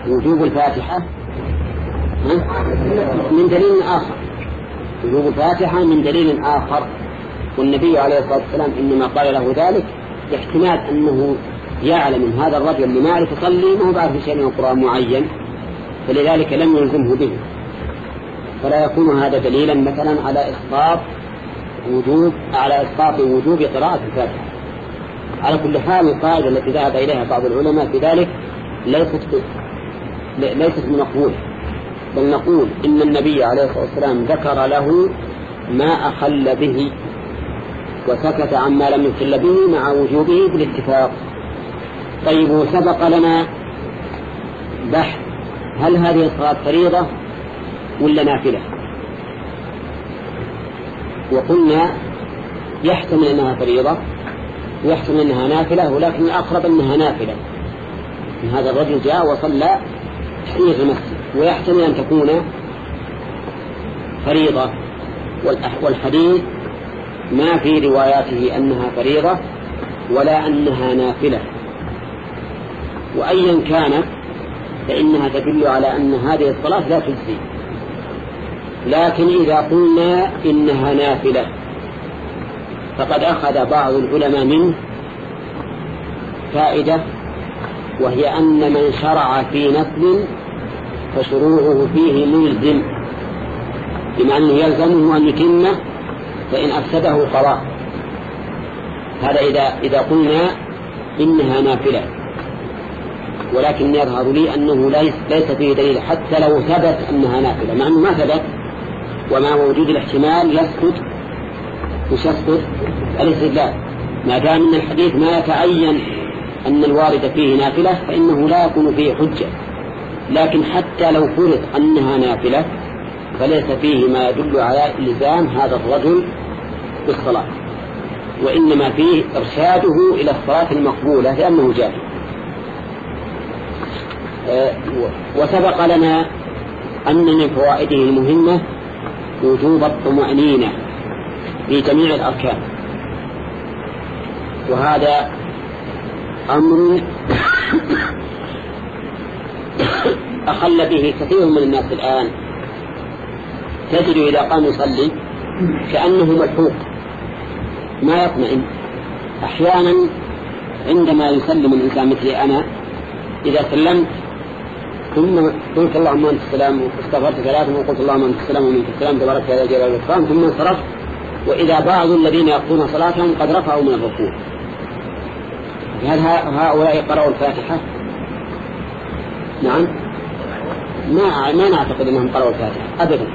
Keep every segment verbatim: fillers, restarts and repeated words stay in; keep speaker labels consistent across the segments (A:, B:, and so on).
A: وجوب الفاتحة من دليل آخر، وجوب الفاتحة من دليل آخر، والنبي عليه الصلاة والسلام إنما قال له ذلك احتمال أنه يعلم من هذا الرجل اللي ما يعرف يصلي ما هو بعرف شيء من القرآن معين، فلذلك لم يلزمه به، فلا يكون هذا دليلا مثلا على إسقاط وجوب على إسقاط وجوب قراءة الفاتحة. على كل حال القاعدة التي ذهب إليها بعض العلماء في ذلك ليست ليست بمقبولة، بل نقول إن النبي عليه الصلاة والسلام ذكر له ما أخل به وسكت عما لم يخل به مع وجوبه بالاتفاق. طيب، وسبق لنا بحث هل هذه الصلاة فريضة ولا نافلة، وقلنا يحتمل أنها فريضة ويحتمل أنها نافلة، ولكن الأقرب أنها نافلة. هذا الرجل جاء وصلى تحرير المسجد، ويحتمل أن تكون فريضة، والحديث ما في رواياته أنها فريضة ولا أنها نافلة، وأيا كانت فإنها تدل على أن هذه الصلاة لا تجزي. لكن إذا قلنا إنها نافلة فقد أخذ بعض العلماء منه فائدة، وهي أن من شرع في نفل فشروعه فيه ملزم، بمعنى أنه يلزمه أن يتمه، فإن أفسده قضاء. هذا إذا إذا قلنا إنها نافلة، ولكن يظهر لي أنه ليس ليس فيه دليل حتى لو ثبت أنها نافلة، مع أنه ما ثبت، ومع وجود الاحتمال يسكت ويسكت الاستدلال. ما دام من الحديث ما يتعين أن الوارد فيه نافلة فإنه لا يكون فيه حجة. لكن حتى لو فرض أنها نافلة فليس فيه ما يدل على إلزام هذا الرجل بالصلاة، وإنما فيه إرشاده إلى الصلاة المقبولة لأنه جاهل. وسبق لنا أن من فوائده المهمة وجوب الطمأنينة في جميع الأركان، وهذا أمر أخل به كثير من الناس الآن. تجد إذا قام يصلي كأنه ملحوق ما يطمئن. أحيانا عندما يسلم الإنسان مثلي أنا، إذا سلمت ثم قلت اللهم أنت السلام واستغفرت ثلاثا وقلت اللهم أنت السلام ومنك السلام تبارك يا ذا الجلال والإكرام، ثم انصرفت، وإذا بعض الذين يقضون صلاتهم قد رفعوا من الركوع. هل هؤلاء قرأوا الفاتحة؟ نعم، ما ما نعتقد أنهم قرأوا الفاتحة أبدا،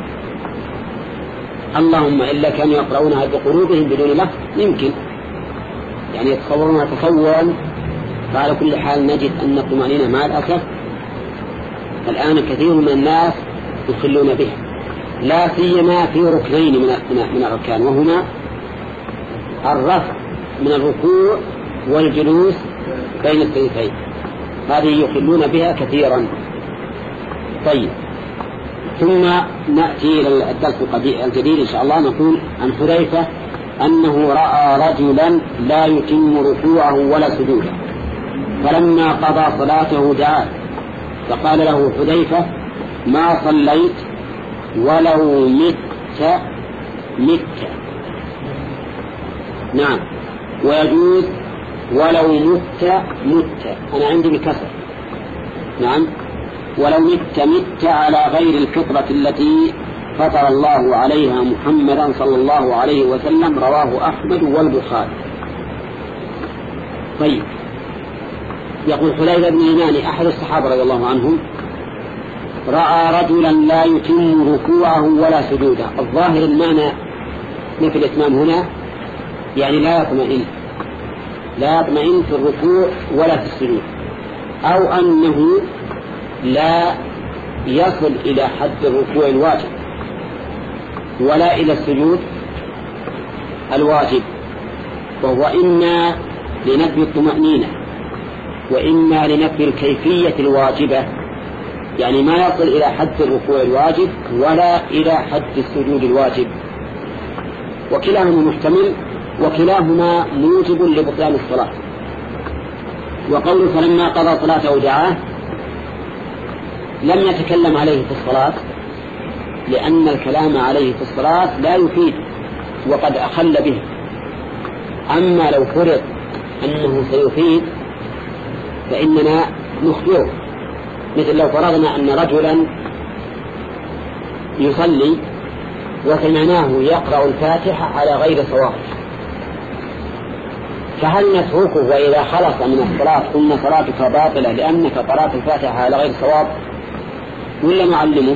A: اللهم إلا كانوا يقرؤونها بقلوبهم بدون لفظ، يمكن يعني يتصورونها تصورا. فعلى كل حال نجد أن الطمأنينة مع الأسف الآن كثير من الناس يخلون بها، لا سيما في ركنين من من الأركان، وهما الرفع من الركوع والجلوس بين السجدتين، هذه يخلون بها كثيرا. طيب، ثم نأتي إلى الدرس الجديد إن شاء الله. نقول عن حذيفة أنه رأى رجلا لا يتم ركوعه ولا سجوده، فلما قضى صلاته دعاه فقال له حذيفة: ما صليت ولو مت مت. نعم، ويجوز ولو مت مت، أنا عندي بكسر. نعم، ولو مت مت على غير الفطرة التي فطر الله عليها محمدا صلى الله عليه وسلم، رواه أحمد والبخاري. طيب، يقول حذيفة بن اليمان أحد الصحابة رضي الله عنهم رأى رجلا لا يتم ركوعه ولا سجوده. الظاهر المعنى مثل الإتمام هنا يعني لا يطمئن لا يطمئن في الركوع ولا في السجود، أو أنه لا يصل إلى حد الركوع الواجب ولا إلى السجود الواجب، وهو إما لنفي الطمأنينة وإما لنفي الكيفية الواجبة، يعني ما يصل إلى حد الركوع الواجب ولا إلى حد السجود الواجب، وكلاهما محتمل وكلاهما موجب لبطلان الصلاة. وقوله فلما قضى صلاته دعاه، لم يتكلم عليه في الصلاة، لأن الكلام عليه في الصلاة لا يفيد وقد أخل به. أما لو فرض أنه سيفيد فإننا نخبره، مثل لو فرضنا أن رجلا يصلي وسمعناه يقرأ الفاتحة على غير صواب، فهل نتركه وإذا خلص من الصلاة قلنا صلاتك باطلة لأنك قرأت الفاتحة على غير صواب، ولا نعلمه؟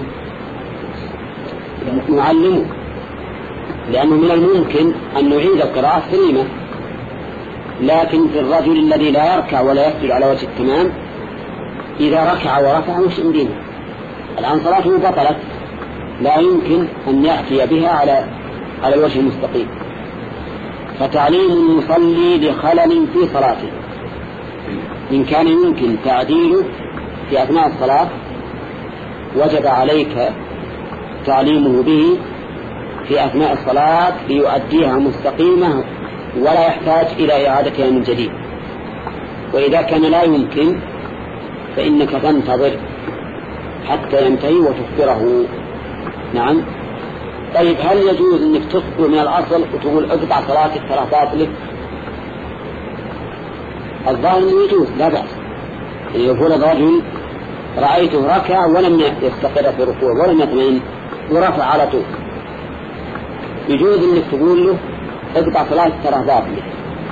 A: نعلمه، لأنه من الممكن أن نعيد القراءة سليمة. لكن في الرجل الذي لا يركع ولا يسجد على وجه التمام، إذا ركع ورفع مش عندنا الآن صلاته بطلت، لا يمكن أن يأتي بها على على الوجه المستقيم. فتعليم المصلي لخلل في صلاته إن كان يمكن تعديله في أثناء الصلاة وجب عليك تعليمه به في أثناء الصلاة ليؤديها مستقيمة ولا يحتاج إلى إعادتها من جديد. وإذا كان لا يمكن فإنك تنتظر حتى ينتهي وتخبره. نعم. طيب هل يجوز أنك تخبر من الأصل وتقول اقطع صلاتك ترى باطلة؟ الظاهر أنه يجوز لا بأس. يقول الرجل رأيته ركع ولم يستقر في الركوع ولم يطمئن ورفع على طول، يجوز أنك تقول له اقطع صلاتك ترى باطلة.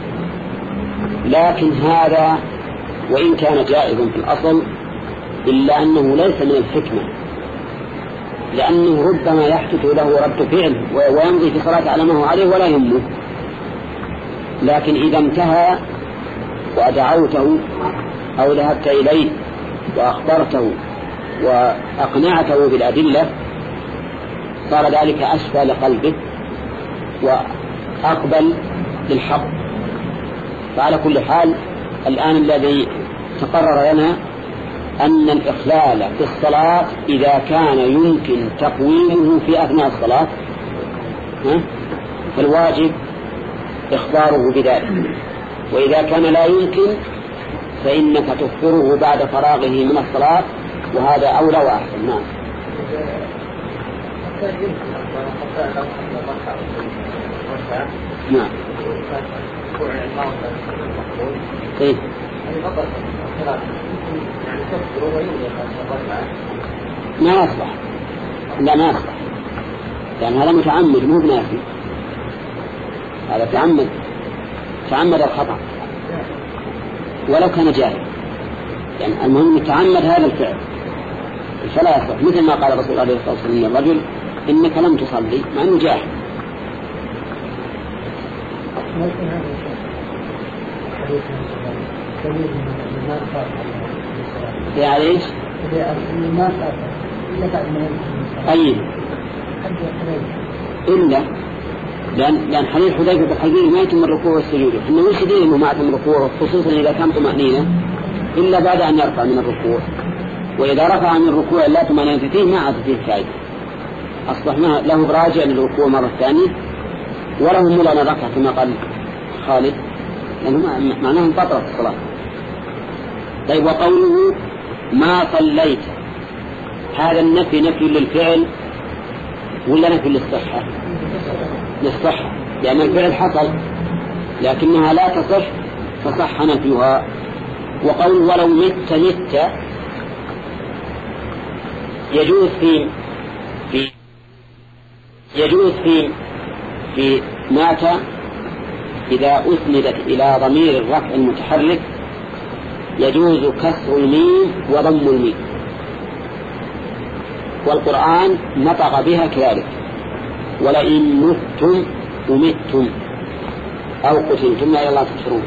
A: لكن هذا وإن كان جائزا في الأصل إلا أنه ليس من الحكمة، لأنه ربما يحدث له رد فعل ويمضي في صلاة على ما هو عليه ولا يهمه. لكن إذا انتهى ودعوته أو ذهبت إليه وأخبرته وأقنعته بالأدلة صار ذلك أشفى لقلبه وأقبل للحق. فعلى كل حال الآن الذي تقرر لنا أن الإخلال في الصلاة إذا كان يمكن تقويمه في أثناء الصلاة فالواجب إخباره بذلك، وإذا كان لا يمكن فإنك تخبره بعد فراغه من الصلاة، وهذا أولى وأحسن. نعم. نعم. طيب. ما يصلح، لا ما يصلح، لأن هذا متعمد مو بنافي، هذا تعمد تعمد الخطأ ولو كان جاهل، يعني المهم تعمد هذا الفعل فلا يصلح، مثل ما قال رسول الله عليه الصلاة والسلام للرجل إنك لم تصلي مع أنه جاهل. في ايش؟ طيب إلا لأن لأن حديث حذيفة بالحقيقة ما يتم الركوع والسجود، إنه مش دين إنه ما يتم الركوع خصوصا إذا كان طمأنينة إلا بعد أن يرفع من الركوع، وإذا رفع من الركوع لا طمأنينة فيه ما عاد فيه فائدة، أصبح له براجع للركوع مرة ثانية وله مولانا ركع كما قال خالد، لأنه معناه انقطعت الصلاة. طيب وقوله ما صليت، هذا النفي نفي للفعل ولا نفي للصحة؟ للصحة، لأن الفعل حصل لكنها لا تصح فصح نفيها. وقول ولو مت مت يجوز في في يجوز في في مات إذا أسندت إلى ضمير الرفع المتحرك يجوز كسر الميم وضم الميم، والقرآن نطق بها كذلك، ولئن متم ومتم أو قتلتم لا إلى الله تحشرون،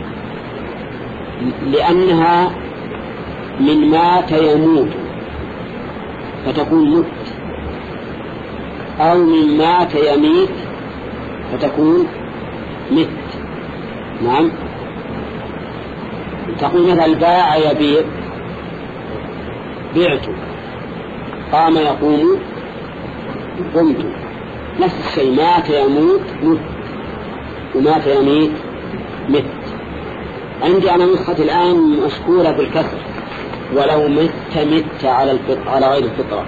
A: لأنها من مات يموت فتكون مت، أو من مات يميت فتكون مت. نعم. تقول مثل باع يبيع بعت، قام يقوم قمت، نفس الشيء، مات يموت مت، ومات يميت مت. عندي أنا نسخة الآن مشكورة بالكسر ولو مت مت على الفطرة على غير الفطرة.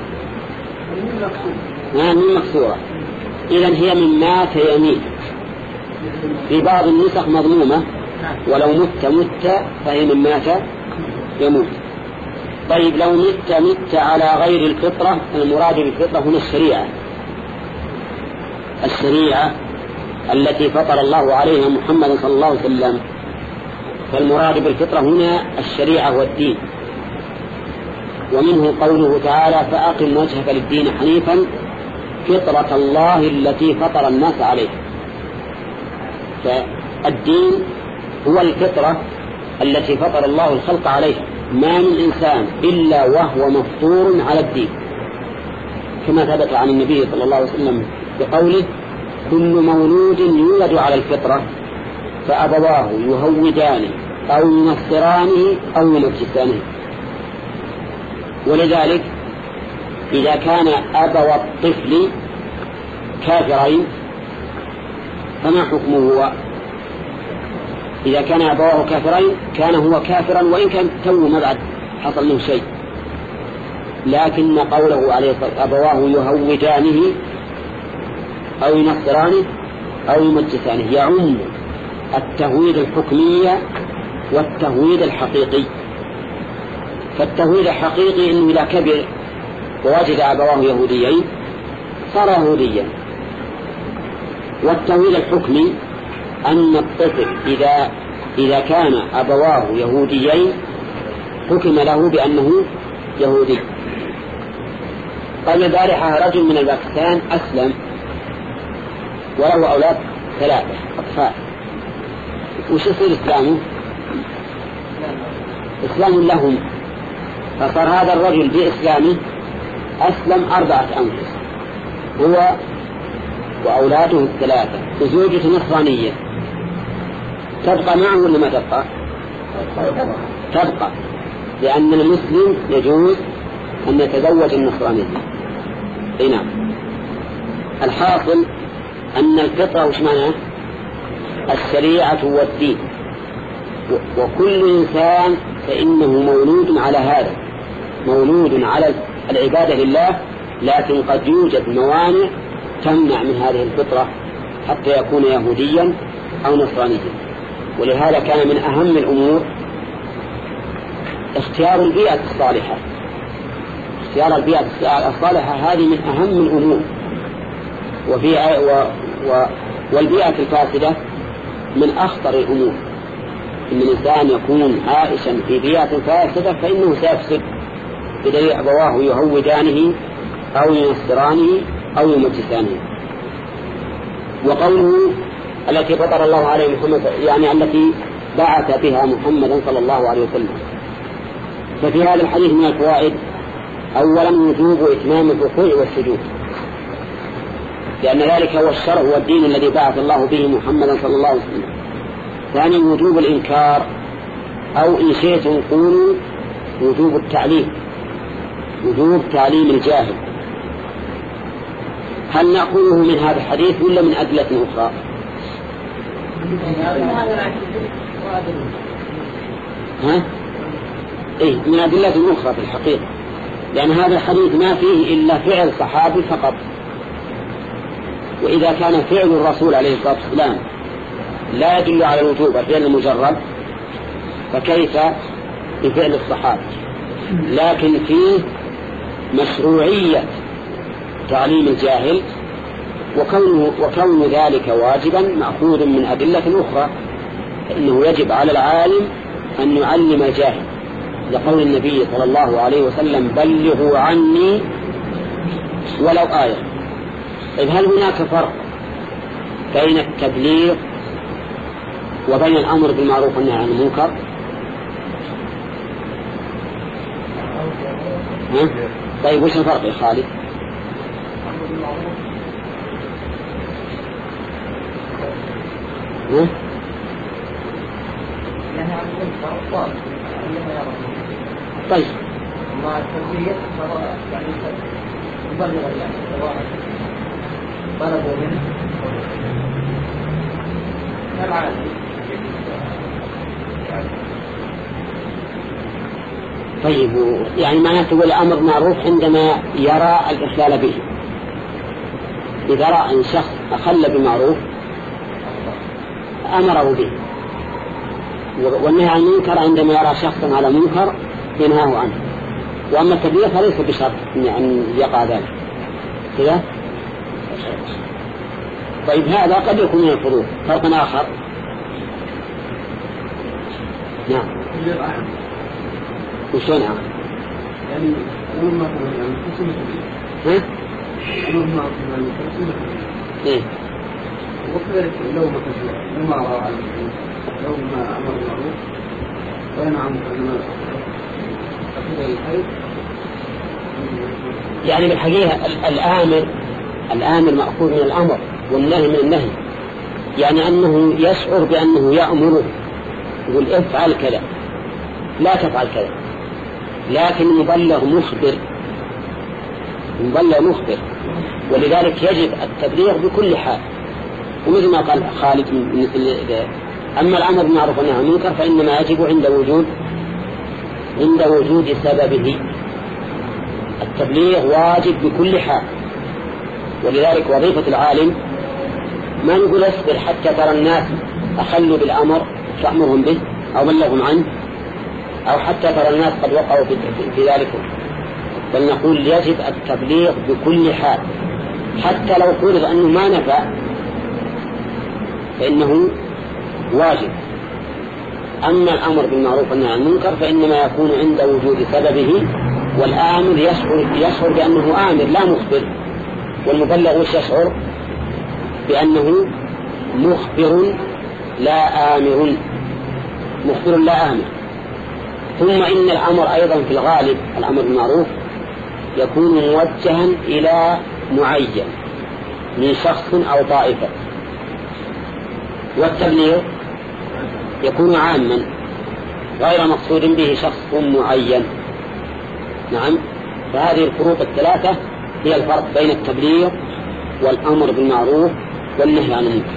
A: ما من مكسورة، إذن هي من مات يميت. في بعض النسخ مضمومة ولو مت مت فهي من مات يموت. طيب لو مت مت على غير الفطرة، المراد بالفطرة هنا الشريعة، الشريعة التي فطر الله عليها محمد صلى الله عليه وسلم. فالمراد بالفطرة هنا الشريعة والدين. ومنه قوله تعالى فأقم وجهك للدين حنيفا فطرة الله التي فطر الناس عليها. فالدين هو الفطرة التي فطر الله الخلق عليها، ما من إنسان إلا وهو مفطور على الدين، كما ثبت عن النبي صلى الله عليه وسلم بقوله كل مولود يولد على الفطرة فأبواه يهودانه أو ينصرانه أو يمجسانه. ولذلك إذا كان أبو الطفل كافرين فما حكمه هو؟ إذا كان أبواه كافرين كان هو كافرا وإن كان تو ما بعد حصل له شيء، لكن قوله عليه الصلاة أبواه يهودانه أو ينصرانه أو يمجسانه يعم التهويد الحكمي والتهويد الحقيقي. فالتهويد الحقيقي إنه إذا كبر ووجد أبواه يهوديين صار يهوديا، والتهويد الحكمي أن الطفل إذا إذا كان أبواه يهوديين حكم له بأنه يهودي. قال البارحة رجل من الباكستان أسلم وله أولاد ثلاثة أطفال، وش يصير إسلامه؟ إسلام لهم. فصار هذا الرجل بإسلامه أسلم أربعة أنفس هو وأولاده الثلاثة وزوجته نصرانية، تبقى معه ولا ما تبقى؟ تبقى، لأن المسلم يجوز أن يتزوج النصرانية. اي نعم. الحاصل أن الفطرة وش معناه؟ الشريعة والدين، وكل إنسان فإنه مولود على هذا، مولود على العبادة لله، لكن قد يوجد موانع تمنع من هذه الفطرة حتى يكون يهوديا أو نصرانيا. ولهذا كان من أهم الأمور اختيار البيئة الصالحة. اختيار البيئة الصالحة هذه من أهم الأمور. وفي و و والبيئة الفاسدة من أخطر الأمور. إن الإنسان يكون عائشا في بيئة فاسدة فإنه سيفسد، بدليل أبواه يهودانه أو ينصرانه أو يمجسانه. وقوله التي فطر الله عليه محمد يعني التي بعث بها محمدا صلى الله عليه وسلم. ففي هذا الحديث من الفوائد أولا وجوب إتمام الركوع والسجود، لأن ذلك هو الشرع والدين الذي بعث الله به محمدا صلى الله عليه وسلم. ثانيا وجوب الإنكار، أو إن شئتم قولوا وجوب التعليم، وجوب تعليم الجاهل. هل نأخذه من هذا الحديث ولا من أدلة أخرى؟ ها؟ إيه من أدلة أخرى في الحقيقة، لأن هذا الحديث ما فيه إلا فعل صحابي فقط. وإذا كان فعل الرسول عليه الصلاة والسلام لا يدل على الوجوب الفعل المجرد فكيف بفعل الصحابة؟ لكن فيه مشروعية تعليم الجاهل، وكون, وكون ذلك واجبا مأخوذ من أدلة أخرى، فإنه يجب على العالم أن يعلم الجاهل، لقول النبي صلى الله عليه وسلم بلغوا عني ولو آية. طيب هل هناك فرق بين التبليغ وبين الأمر بالمعروف والنهي عن المنكر؟ ها؟ طيب وش الفرق يا خالد؟ ها؟ طيب ما التنبيه يعني يبلغ الله طلبوا منه طيب يعني معناته الأمر معروف عندما يرى الإخلال به. إذا رأى أن شخص أخل بمعروف أمره به، والنهي عن المنكر عندما يرى شخصا على منكر ينهاه عنه. وأما التبليغ فليس بشرط أن يقع ذلك كذا. طيب هذا قد يكون من الفروق. فرق آخر نعم وشون عام
B: يعني أمر ما هو يعني قسمة
A: ها
B: أمر ما هو يعني قسمة
A: إيه
B: وكذلك لو ما كذلك لو ما رأى لو ما أمر معروف وين عم أنا أخذ الحيث
A: يعني بالحقيقة الآمر الآمر مأخوذ من الأمر والنهي من النهي، يعني أنه يشعر بأنه يأمره يقول افعل كذا لا تفعل كذا، لكن مبلغ مخبر مبلغ مخبر ولذلك يجب التبليغ بكل حال. ومثل ما قال خالد أما الأمر بالمعروف والنهي عن المنكر فإنما يجب عند وجود عند وجود سببه. التبليغ واجب بكل حال، ولذلك وظيفة العالم ما نقول اصبر حتى ترى الناس أخلوا بالأمر فأمرهم به أو بلغهم عنه، أو حتى ترى الناس قد وقعوا في ذلك، بل نقول يجب التبليغ بكل حال حتى لو فرض أنه ما نفع فإنه واجب. أما الأمر بالمعروف والنهي عن المنكر فإنما يكون عند وجود سببه، والآمر يشعر, يشعر بأنه آمر لا مخبر، والمبلغ يشعر بأنه مخبر لا آمر مخبر لا آمر. ثم إن الأمر أيضا في الغالب الأمر بالمعروف يكون موجها إلى معين من شخص أو طائفة، والتبليغ يكون عاما غير مقصود به شخص معين. نعم، فهذه الفروق الثلاثة هي الفرق بين التبليغ والأمر بالمعروف والنهي عن المنكر.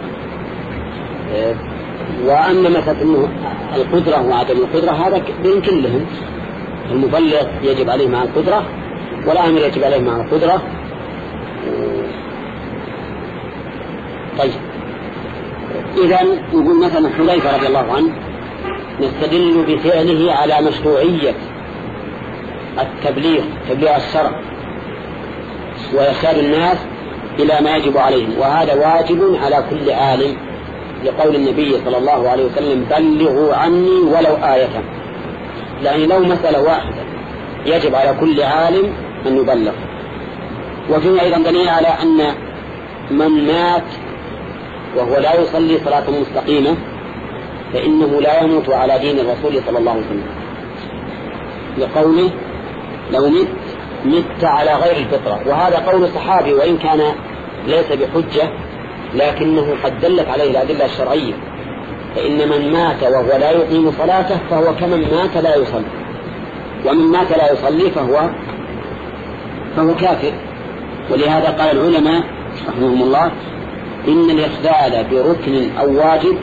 A: وأما مثلا القدرة وعدم القدرة هذا بين كلهم، المبلغ يجب عليه مع القدرة والآمر يجب عليه مع القدرة. طيب إذا نقول مثلا حذيفة رضي الله عنه نستدل بفعله على مشروعية التبليغ تبليغ الشرع وإرشاد الناس إلى ما يجب عليهم، وهذا واجب على كل عالم لقول النبي صلى الله عليه وسلم بلغوا عني ولو آية. يعني لو مسألة واحدة يجب على كل عالم أن يبلغ. وفيه أيضا دليل على أن من مات وهو لا يصلي صلاة مستقيمة فإنه لا يموت على دين الرسول صلى الله عليه وسلم، لقوله لو مت مت على غير الفطرة. وهذا قول صحابي وإن كان ليس بحجة لكنه قد دلت عليه الأدلة الشرعية، فإن من مات وهو لا يقيم صلاته فهو كمن مات لا يصلي، ومن مات لا يصلي فهو فهو كافر. ولهذا قال العلماء رحمهم الله إن الإخلال بركن أو واجب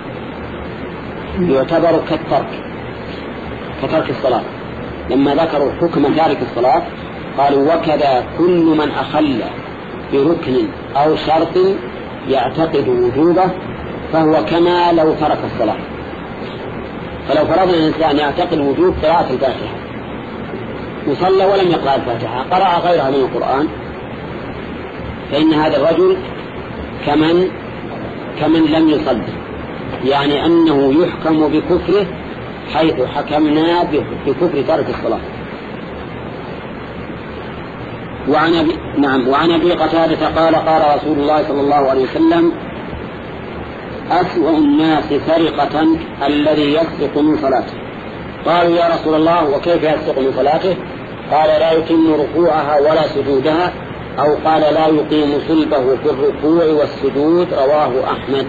A: يعتبر كالترك كترك الصلاة. لما ذكروا حكم تارك الصلاة قالوا وكذا كل من أخل بركن أو شرط يعتقد وجوبه فهو كما لو ترك الصلاة. فلو فرضنا الإنسان يعتقد وجوب قراءة الفاتحة وصلى ولم يقرأ الفاتحة قرأ غيرها من القرآن فإن هذا الرجل كمن كمن لم يصلي، يعني أنه يحكم بكفره حيث حكمنا بكفر ترك الصلاة. وعن أبي نعم وعن أبي قتادة قال قال رسول الله صلى الله عليه وسلم أسوأ الناس سرقة الذي يسرق من صلاته. قالوا يا رسول الله وكيف يسرق من صلاته؟ قال لا يتم ركوعها ولا سجودها، أو قال لا يقيم صلبه في الركوع والسجود. رواه أحمد.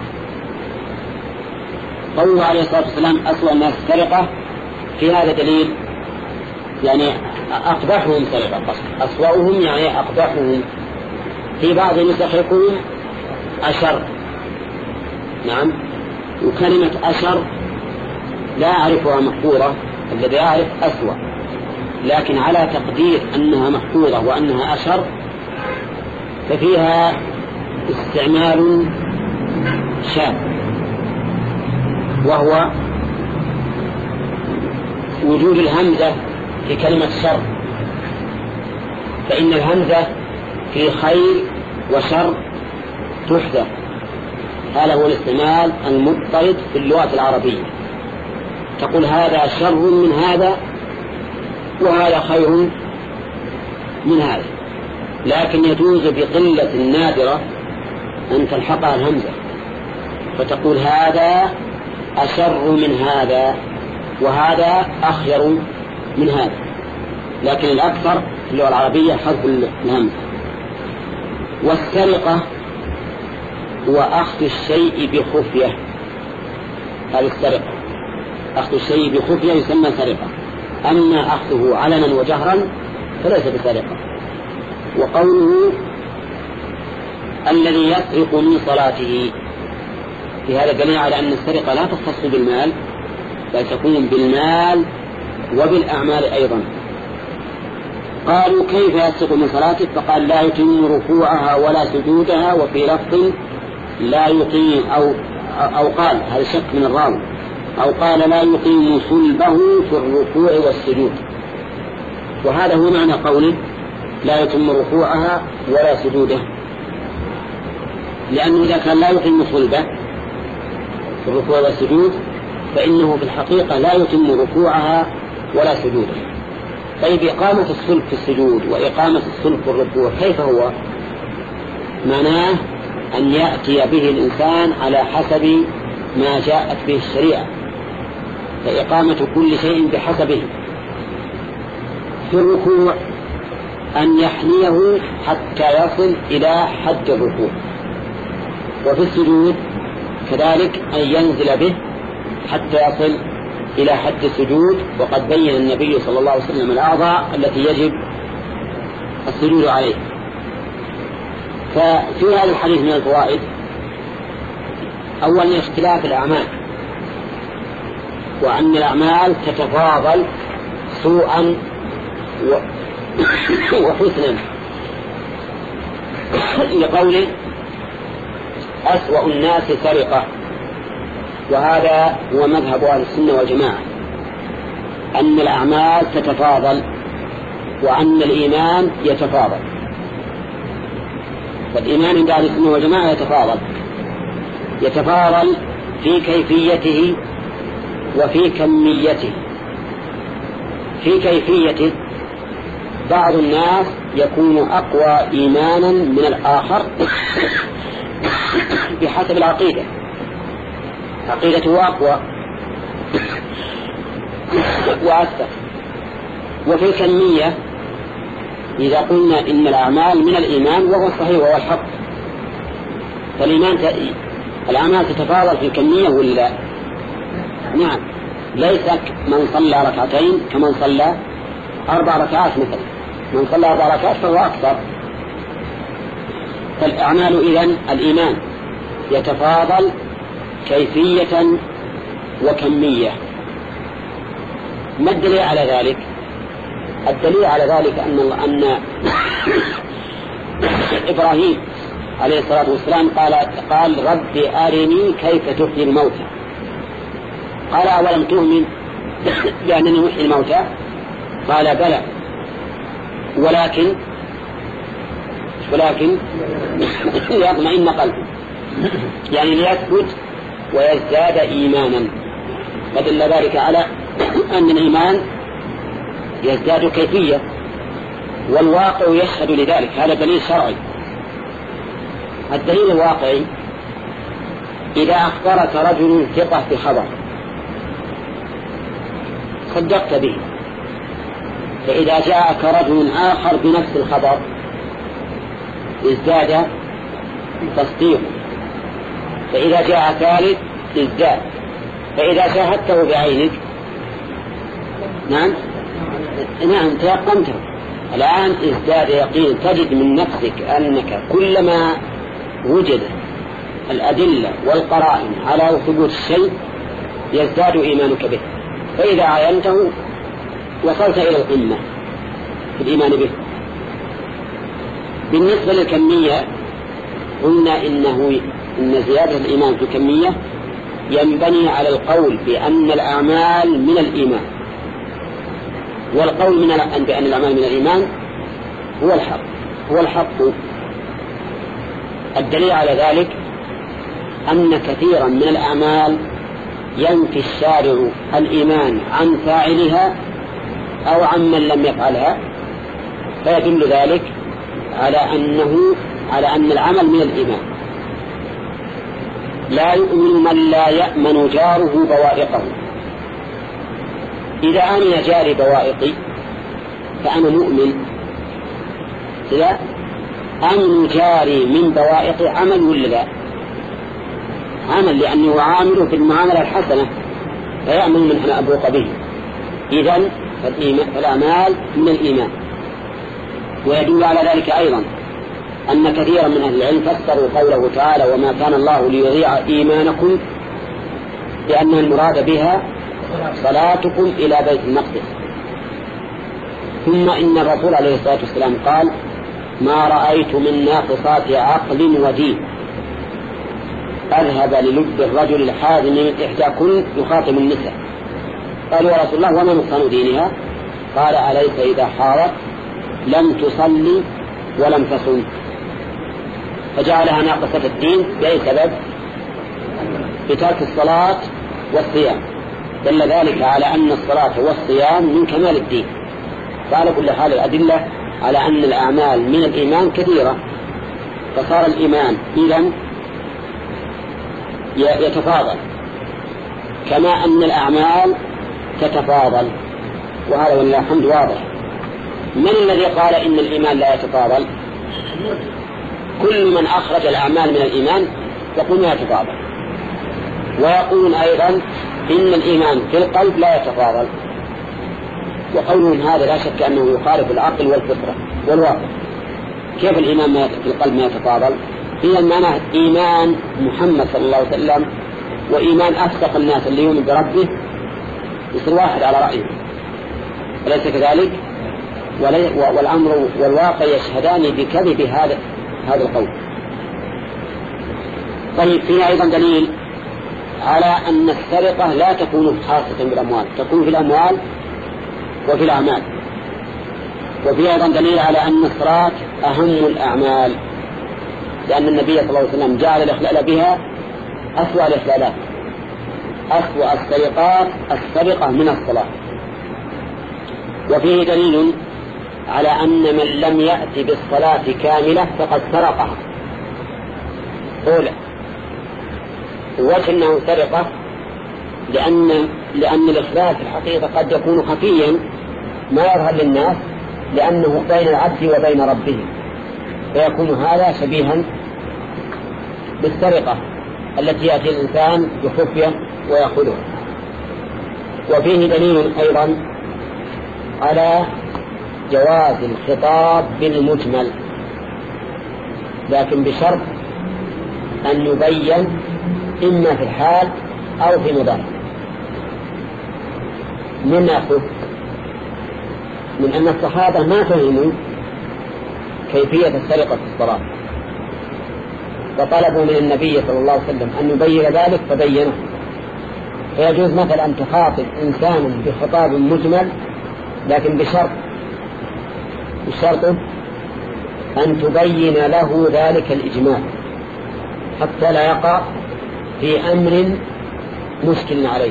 A: قوله عليه الصلاة والسلام أسوأ الناس سرقة، في هذا دليل يعني أقبحهم سرقة، أسوأهم يعني أقبحهم. في بعض النسخ يقول أشر، نعم، وكلمة أشر لا أعرفها مقبورة الذي يعرف أسوأ، لكن على تقدير أنها محفوظة وأنها أشر ففيها استعمال شاذ، وهو وجود الهمزة في كلمة شر، فإن الهمزة في خير وشر تحذف. هذا هو الاستعمال المضطرد في اللغة العربية، تقول هذا شر من هذا وهذا خير من هذا، لكن يجوز بقلة نادرة أن تلحقها الهمزة فتقول هذا أشر من هذا وهذا أخير من هذا، لكن الأكثر في اللغة العربية حذف الهمزة. والسرقة هو أخذ الشيء بخفية، هذه السرقة، أخذ الشيء بخفية يسمى سرقة، أما أخذه علنا وجهرا فليس بسرقة. وقوله الذي يسرق من صلاته، في هذا دليل على أن السرقة لا تختص بالمال بل تكون بالمال وبالأعمال أيضا. قالوا كيف يسرق من صلاته؟ فقال لا يتم ركوعها ولا سجودها، وفي لفظ لا يقيم أو, أو قال هذا شك من الراوي، أو قال لا يقيم صلبه في الركوع والسجود، وهذا هو معنى قوله لا يتم ركوعها ولا سجودها، لأنه إذا كان لا يقيم صلبه في الركوع والسجود فإنه في الحقيقة لا يتم ركوعها ولا سجودها. طيب إقامة الصلب في السجود وإقامة الصلب في الركوع كيف هو؟ معناه أن يأتي به الإنسان على حسب ما جاءت به الشريعة، فإقامة كل شيء بحسبه. في الركوع أن يحنيه حتى يصل إلى حد الركوع، وفي السجود كذلك أن ينزل به حتى يصل إلى حد السجود، وقد بين النبي صلى الله عليه وسلم الأعضاء التي يجب السجود عليه. ففي هذا الحديث من الفوائد أولا اختلاف الأعمال، وأن الأعمال تتفاضل سوءا وحسنا، لقوله أسوأ الناس سرقة، وهذا هو مذهب أهل السنة والجماعة، أن الأعمال تتفاضل وأن الإيمان يتفاضل. فالإيمان عند أهل السنة والجماعة يتفاضل يتفاضل في كيفيته وفي كميته. في كيفيته بعض الناس يكون أقوى إيمانا من الآخر بحسب العقيدة، عقيدته أقوى وأكثر. وفي الكمية إذا قلنا إن الأعمال من الإيمان وهو الصحيح وهو الحق، فالإيمان ت... الأعمال تتفاضل في الكمية ولا؟ نعم، ليس من صلى ركعتين كمن صلى أربع ركعات مثلا، من صلى أربع ركعات فهو أكثر. فالأعمال إذن الإيمان يتفاضل كيفية وكمية. ما الدليل على ذلك؟ الدليل على ذلك أن أن إبراهيم عليه الصلاة والسلام قال قال رب أرني كيف تحيي الموتى. قال أولم تؤمن بأنني أحيي الموتى؟ قال بلى، ولكن ولكن ليطمئن قلبي، يعني ليثبت ويزداد إيمانا. فدل ذلك على أن الإيمان يزداد كيفية، والواقع يشهد لذلك. هذا دليل شرعي. الدليل الواقعي إذا أخبرك رجل ثقة بخبر صدقت به، فإذا جاءك رجل آخر بنفس الخبر ازداد تصديق، فإذا جاء ثالث ازداد، فإذا شاهدته بعينك نعم نعم تيقنته، الآن ازداد يقين. تجد من نفسك أنك كلما وجد الأدلة والقرائن على ثبوت الشيء يزداد إيمانك به. فإذا عاينته وصلت إلى القمة في الإيمان به. بالنسبة للكمية قلنا إنه إن زيادة الإيمان في الكمية ينبني على القول بأن الأعمال من الإيمان، والقول من بأن الأعمال من الإيمان هو الحق هو الحق الدليل على ذلك أن كثيرا من الأعمال ينفي الشارع الإيمان عن فاعلها أو عن من لم يفعلها، فيدل ذلك على أنه على أن العمل من الإيمان. لا يؤمن من لا يأمن جاره بوائقه. إذا آمن جاري بوائقي فأنا مؤمن. لا، أمن جاري من بوائقي عمل ولا لا؟ عمل، لأنه عامل في المعاملة الحسنة فيأمن من أن أبوق به. إذن فالأعمال من الإيمان. ويدل على ذلك أيضا أن كثيرا من أهل العلم فسروا قوله تعالى وما كان الله ليضيع إيمانكم لأن المراد بها صلاتكم إلى بيت المقدس. ثم إن الرسول عليه الصلاة والسلام قال ما رأيت من ناقصات عقل ودين أذهب للب الرجل الحازم من إحداكن يخاطب النساء. قالوا يا رسول الله وما نقصان دينها؟ قال أليس إذا حارت لم تصلي ولم تصم؟ فجعلها ناقصة الدين بأي سبب؟ بترك الصلاة والصيام. دل ذلك على أن الصلاة والصيام من كمال الدين. فعلى كل حال الأدلة على أن الأعمال من الإيمان كثيرة، فصار الإيمان إذن يتفاضل كما أن الأعمال تتفاضل، وهذا ولله الحمد واضح. من الذي قال إن الإيمان لا يتفاضل؟ كل من أخرج الأعمال من الإيمان يقول يتفاضل، ويقولون أيضا إن الإيمان في القلب لا يتفاضل. وقولهم هذا لا شك أنه يخالف العقل والفطرة والواقع. كيف الإيمان في القلب ما يتفاضل؟ هي المعنى إيمان محمد صلى الله عليه وسلم وإيمان أفسق الناس اللي يؤمن بربه يصير واحد على رأيه، أليس كذلك؟ والأمر والواقع يشهدان بكذب هذا هذا القول. طيب فيها أيضا دليل على أن السرقة لا تكون خاصة بالأموال، تكون في الأموال وفي الأعمال. وفيها أيضا دليل على أن الصلاة أهم الأعمال، لأن النبي صلى الله عليه وسلم جعل الإخلال بها أسوأ الإخلالات، أسوأ السرقات السرقة من الصلاة. وفيه دليل على أن من لم يأتي بالصلاة كاملة فقد سرقها. أولا وجه أنه سرقة لأن, لأن الإخلال في الحقيقة قد يكون خفيا ما يظهر للناس لأنه بين العبد وبين ربه، فيكون هذا شبيها بالسرقة التي يأتي الإنسان بخفية ويأخذها. وفيه دليل أيضا على جواز الخطاب بالمجمل، لكن بشرط أن يبين إما في الحال أو في مضارع. من نأخذ من أن الصحابة ما فهموا كيفية السرقة في الصلاة، فطلبوا من النبي صلى الله عليه وسلم أن يبين ذلك فبينه. فيجوز مثلا أن تخاطب إنسان بخطاب مجمل لكن بشرط بشرط أن تبين له ذلك الإجمال حتى لا يقع في أمر مشكل عليه.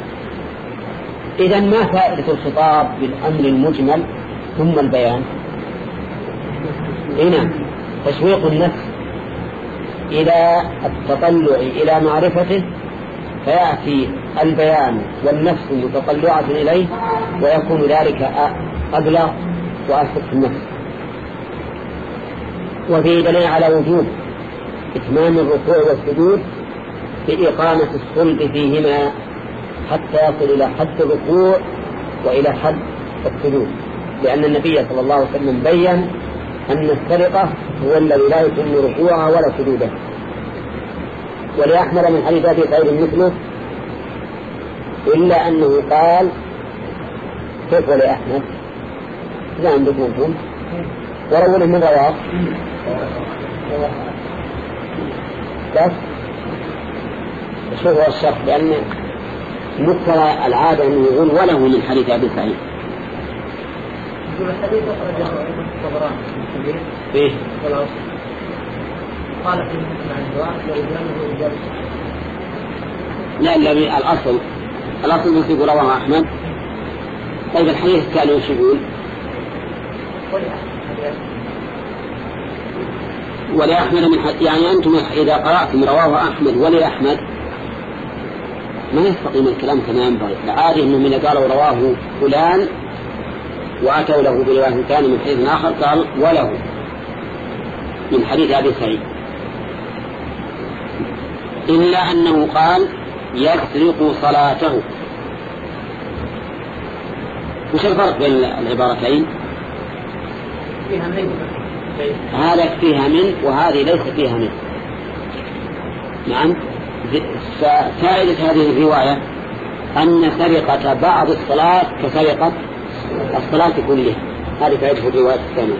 A: إذن ما فائدة الخطاب بالأمر المجمل ثم البيان؟ هنا تشويق النفس إلى التطلع إلى معرفته، فيأتي البيان والنفس متطلعة إليه ويكون ذلك أبلغ وأثبت في النفس. وفيه دليل على وجوب إتمام الركوع والسجود بإقامة الصلب فيهما حتى يصل إلى حد الركوع وإلى حد السجود، لأن النبي صلى الله عليه وسلم بيّن أن السرقة هو الذي لا يتم ركوعها ولا سجوده. ولأحمد من حديث أبي سعيد مثله إلا أنه قال كيف ولأحمد إذا عندكم أنتم وروله من رواه بس شو هو الشرط؟ لأن مقتضى العادة أنه يقول وله من حديث أبي سعيد.
B: يقول الحديث أخرجه الطبراني في الكبير
A: إيه
B: والأصل قال في المسمع الدواء ورجاله رجال
A: لا إلا الأصل الأصل مثل يقول رواه أحمد. طيب الحديث الثاني وش يقول؟ ولأحمد من حد يعني أنتم إذا قرأتم رواه أحمد ولأحمد ما يستقيم الكلام كما ينبغي. العادي أنهم إذا قالوا رواه فلان وأتوا له برواية ثاني من حديث آخر قال وله من حديث أبي سعيد، إلا أنه قال يسرق صلاته. وش الفرق بين العبارتين؟ هذا فيها من وهذه ليس فيها من. نعم. ففائدة هذه الرواية أن سرقة بعض الصلاة كسرقة الصلاة كلها. هذه فائدة الرواية الثانية.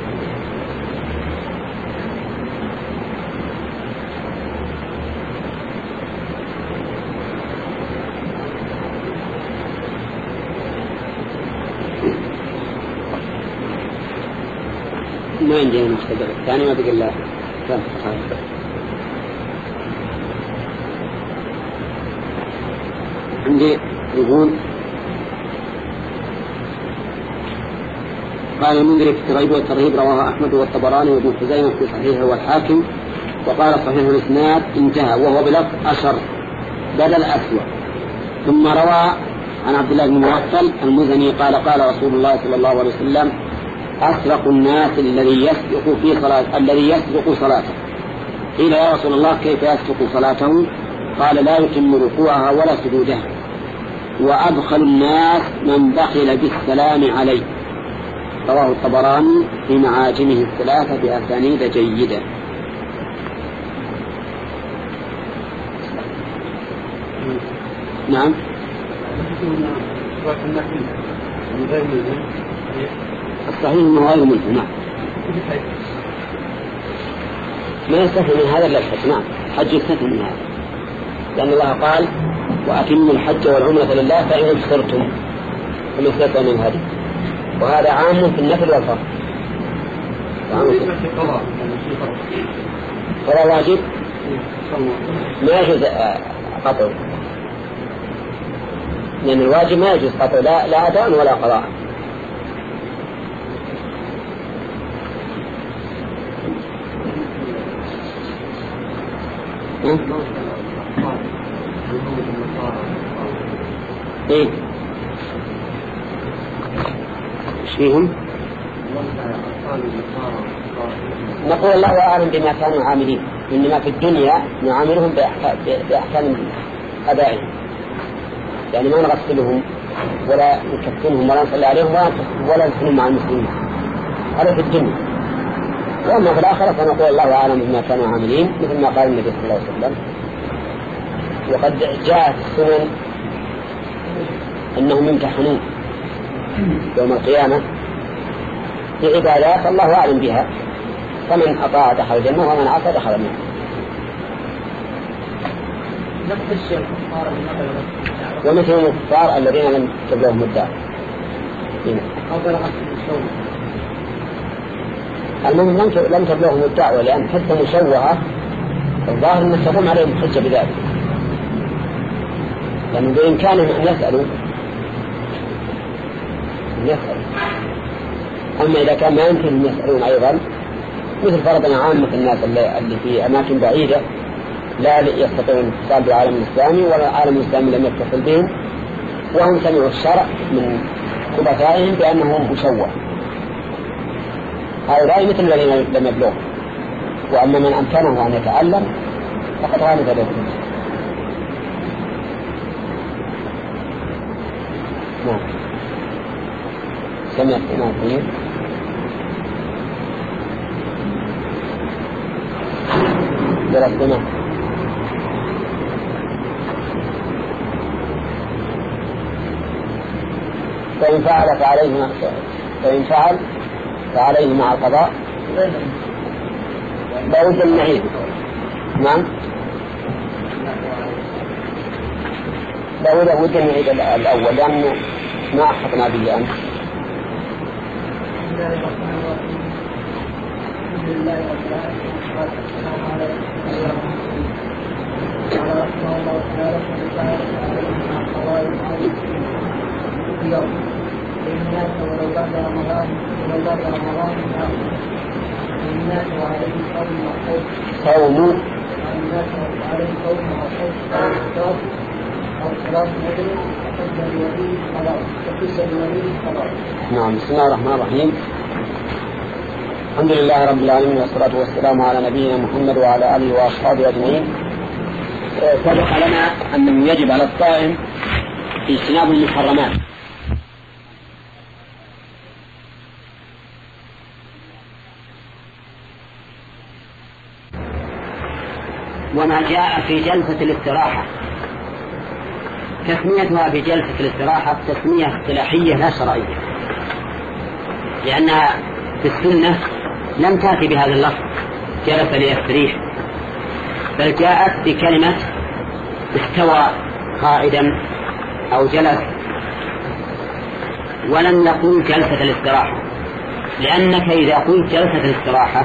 A: ما عندي المختبر الثاني ما بقى الله ثالث عندي يقول قال المنذري في الترغيب والترهيب رواه أحمد والطبراني وابن خزيمة في صحيحه والحاكم وقال صحيح الإسناد انتهى وهو بلفظ أشر بدل أسوأ. ثم روى عن عبد الله بن مغفل المزني قال قال رسول الله صلى الله عليه وسلم أسرق الناس الذي يسرق في صلاة الذي يسرق صلاته. قيل يا رسول الله كيف يسرق صلاته؟ قال لا يتم ركوعها ولا سجودها. وأبخل الناس من بخل بالسلام عليه. رواه الطبراني في معاجمه الثلاثة بأسانيد جيدة. نعم. الصحيح انه غير منه. نعم. ما يستثني من هذا الا الحج. نعم الحج يستثني من هذا لأن الله قال وأتموا الحج والعمرة لله فإن أبصرتم فمثلت من هذه. وهذا عام في النفل والفرض. فلا واجب ما يجوز قطعه لأن الواجب ما يجوز قطعه لا لا أداء ولا قضاء. ايه ايش فيهم؟ نقول الله أعلم بما كانوا عاملين. إنما في الدنيا نعاملهم بأحكام أبائهم يعني ما نغسلهم ولا نكفنهم ولا نصلي عليهم ولا ندفنهم مع المسلمين. هذا في الدنيا. وأما في الآخرة فنقول الله أعلم بما كانوا عاملين مثل ما قال النبي صلى الله عليه وسلم. وقد جاء في السنن أنهم يمتحنون يوم القيامة بعبادات الله أعلم بها فمن أطاع دخل الجنة ومن عصى دخل النار. ومثل الكفار الذين لم تبلغهم الدار. المهم لم تبلغهم الدعوة لأن حتى مشوهة الظاهر أن تقوم عليهم حجة بذلك لأنه بإمكانهم أن يسألوا أن يسألوا. أما إذا كان ما يمكن أن يسألون أيضا مثل فرضنا عامة الناس اللي في أماكن بعيدة لا يستطيعون الاتصال بالعالم الإسلامي ولا العالم الإسلامي لم يتصل بهم وهم سمعوا الشرع من خبثائهم بأنه مشوه. هؤلاء مثل الذين لم يبلغوا. وأما من أمكنه أن يتعلم فقد غامض له. نعم سمعت إمام فيه درسنا فإن فعل فعليه فإن فعل فعليه مع القضاء لا بد من نعيد. نعم لا بد من نعيد الأول لأنه ما أخطنا به أنت.
C: الناس ولو بعد رمضان ولو بعد رمضان الناس وعليه صوم وحج
A: صوم
C: الناس وعليه صوم وحج أو صلاة نذر وحج الولي قضاء وحج الولي قضاء.
A: نعم. بسم الله الرحمن الرحيم. الحمد لله رب العالمين والصلاة والسلام على نبينا محمد وعلى آله وأصحابه أجمعين. سبق لنا أنه يجب على الصائم اجتناب المحرمات وما جاء في جلسة الاستراحة. تسميتها بجلسة الاستراحة تسمية اصطلاحية لا شرعية، لأنها في السنة لم تأتي بهذا اللفظ جلس ليستريح، بل جاءت بكلمة استوى قائدا أو جلس، ولم يقل جلسة الاستراحة، لأنك إذا قلت جلسة الاستراحة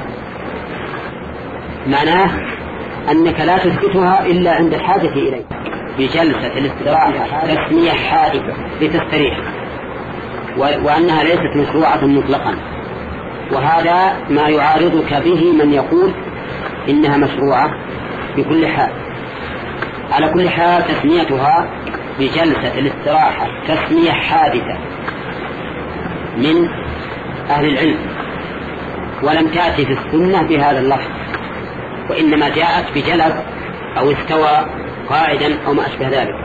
A: معناه أنك لا تثبتها إلا عند الحاجة إليه. بجلسة الاستراحة تسمية حادثة لتستريح، وأنها ليست مشروعة مطلقا، وهذا ما يعارضك به من يقول إنها مشروعة بكل حال. على كل حال تسميتها بجلسة الاستراحة تسمية حادثة من أهل العلم، ولم تأتي في السنة بهذا اللفظ، وإنما جاءت بجلس أو استوى قاعدا أو ما أشبه ذلك.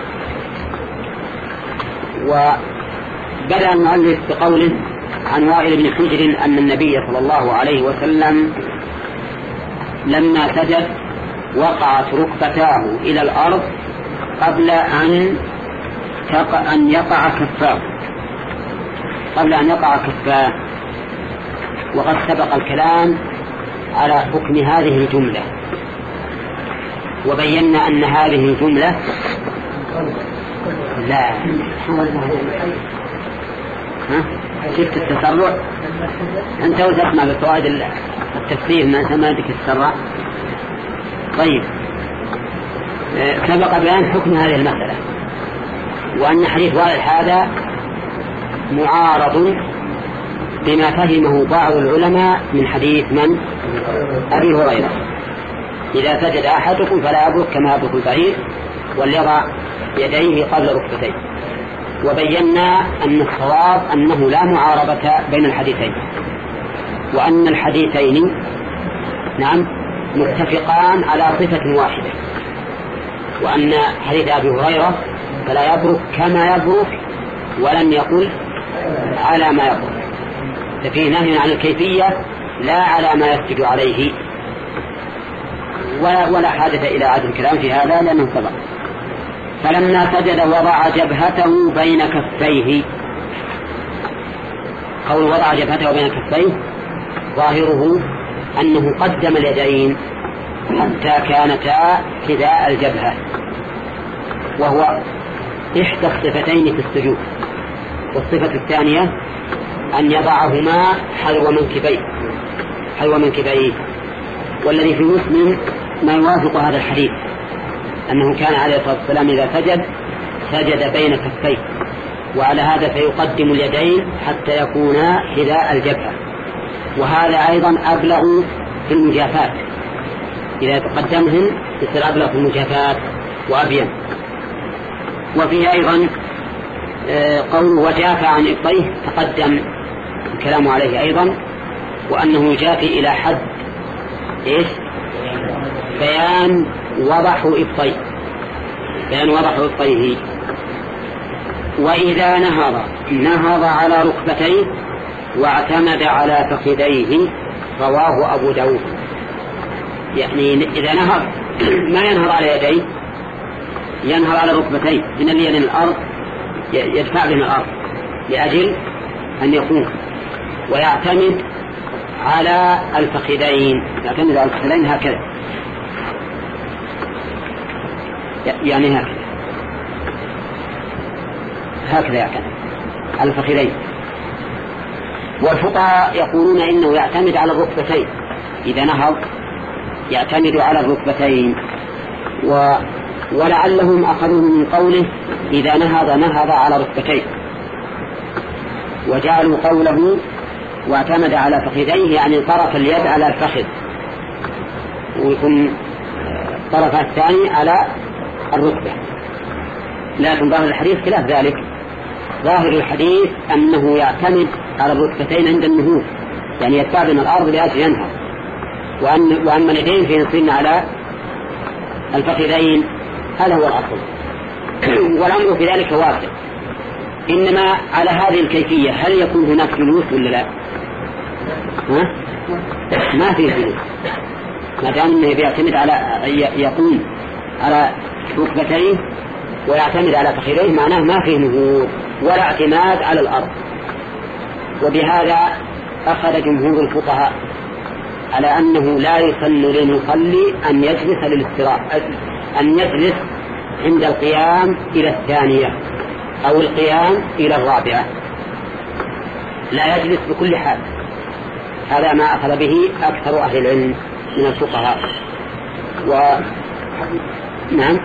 A: وبدأ المؤلف بقوله عن وائل بن حجر أن النبي صلى الله عليه وسلم لما سجد وقعت ركبتاه إلى الأرض قبل أن أن يقع كفاه قبل أن يقع كفاه وقد سبق الكلام على حكم هذه الجملة، وبينا أن هذه الجملة لا ها شفت التسرع أنت وتسمع بفوائد التفسير ما سمعتك التسرع. طيب سبق بيان حكم هذه المسألة، وأن حديث وائل هذا معارض بما فهمه بعض العلماء من حديث من أبي هريرة: إذا سجد أحدكم فلا يبرك كما يبرك البعير وليضع يديه قبل ركبتيه. وبينا أن الصواب أنه لا معارضة بين الحديثين، وأن الحديثين نعم متفقان على صفة واحدة، وأن حديث أبي هريرة فلا يبرك كما يبرك ولم يقل على ما يبرك، ففيه نهي عن الكيفية لا على ما يسجد عليه، ولا, ولا حاجة إلى عدم الكلام في هذا لأنه سبق. فلما سجد وضع جبهته بين كفيه. قول وضع جبهته بين كفيه ظاهره أنه قدم اليدين حتى كانتا حذاء الجبهة، وهو إحدى الصفتين في السجود. والصفة الثانية أن يضعهما حذو منكبيه حذو منكبيه والذي في مسلم ما يوافق هذا الحديث، أنه كان عليه الصلاة والسلام إذا سجد سجد بين كفيه، وعلى هذا فيقدم اليدين حتى يكونا حذاء الجبهة. وهذا أيضا أبلغ في المجافات، إذا تقدمهم يصير أبلغ في المجافات وأبين. وفيه أيضا قوله وجافى عن إبطيه، تقدم الكلام عليه أيضا، وأنه يجافي إلى حد إيش؟ بيان وضح إبطيه بيان وضح إبطيه. وإذا نهض نهض على ركبتيه واعتمد على فخذيه، رواه أبو داود. يعني إذا نهض ما ينهض على يديه، ينهض على ركبتيه من اليد الأرض، يدفع بين الأرض لأجل أن يقوم، ويعتمد على الفخذين، يعتمد على الفخذين هكذا، يعني هكذا هكذا يعتمد على الفخذين. والفقهاء يقولون إنه يعتمد على الركبتين، إذا نهض يعتمد على الركبتين، و ولعلهم أخذوه من قوله إذا نهض نهض على ركبتين، وجعلوا قوله واعتمد على فخذيه يعني طرف اليد على الفخذ، ويكون طرف الثاني على الركبة. لكن ظاهر الحديث خلاف ذلك، ظاهر الحديث أنه يعتمد على الركبتين عند النهوض، يعني يتبع من الأرض لأجل ينهض، وأن وأما اليدين فينصبن على الفخذين، هذا هو الأصل. والأمر في ذلك واسع، إنما على هذه الكيفية هل يكون هناك جلوس ولا لا؟ ها؟ ما في جلوس، ما دام أنه بيعتمد على يقوم على ركبتيه ويعتمد على فخذيه، معناه ما فيه نهوض ولا اعتماد على الأرض. وبهذا أخذ جمهور الفقهاء على أنه لا يسن للمصلي أن يجلس للاستراحة، أن يجلس عند القيام إلى الثانية أو القيام إلى الرابعة، لا يجلس بكل حال. هذا ما أخذ به أكثر أهل العلم من الفقهاء. و... نعم،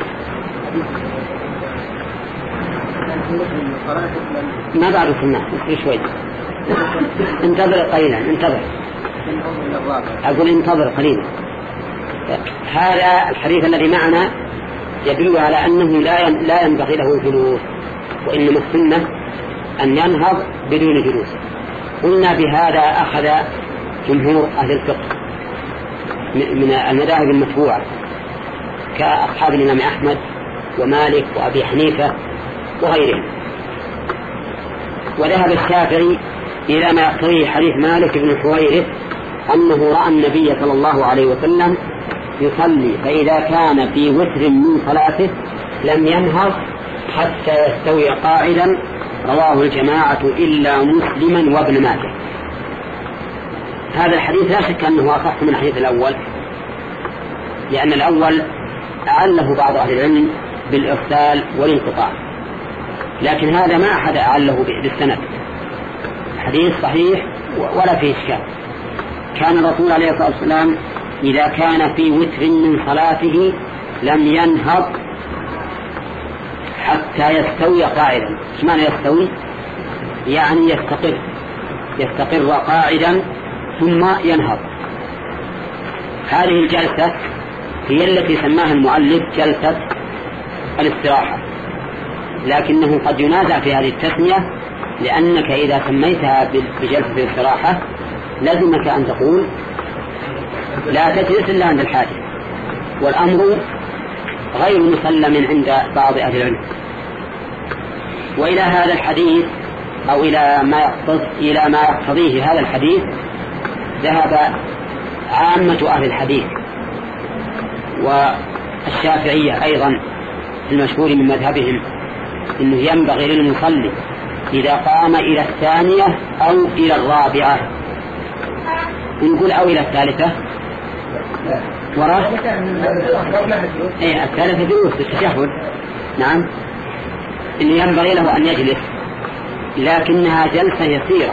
A: ما بعد سنة شوي، انتظر قليلا، انتظر أقول انتظر قليلا. هذا الحديث الذي معنا يدل على أنه لا لا ينبغي له الجلوس، وإنما السنة أن ينهض بدون جلوس. قلنا بهذا أخذ جمهور أهل الفقه من المذاهب المتبوعة كأصحاب الإمام أحمد ومالك وأبي حنيفة وغيرهم. وذهب الشافعي إلى ما يقتضيه حديث مالك بن حويرث أنه رأى النبي صلى الله عليه وسلم يصلي، فإذا كان في وتر من صلاته لم ينهض حتى يستوي قاعدا، رواه الجماعة إلا مسلما وابن ماجه. هذا الحديث لا شك أنه أصح من الحديث الأول، لأن الأول أعله بعض أهل العلم بالإرسال والانقطاع، لكن هذا ما أحد أعله بالسند، حديث صحيح ولا فيه إشكال. كان الرسول عليه الصلاة والسلام إذا كان في وتر من صلاته لم ينهض حتى يستوي قاعدا. ايش معنى يستوي؟ يعني يستقر يستقر قاعدا ثم ينهض. هذه الجلسة هي التي سماها المؤلف جلسة الاستراحة، لكنه قد ينازع في هذه التسمية، لأنك إذا سميتها بجلسة الاستراحة لازمك أن تقول لا تجلس إلا عند الحاجة، والأمر غير مسلم عند بعض أهل العلم. وإلى هذا الحديث أو إلى ما يقتضي إلى ما يقتضيه هذا الحديث ذهب عامة أهل الحديث، والشافعية أيضا المشهور من مذهبهم إنه ينبغي للمصلي إذا قام إلى الثانية أو إلى الرابعة، نقول أو إلى الثالثة وراء إيه الثالثة جلوس بالتشهد، نعم، إنه ينبغي له أن يجلس، لكنها جلسة يسيرة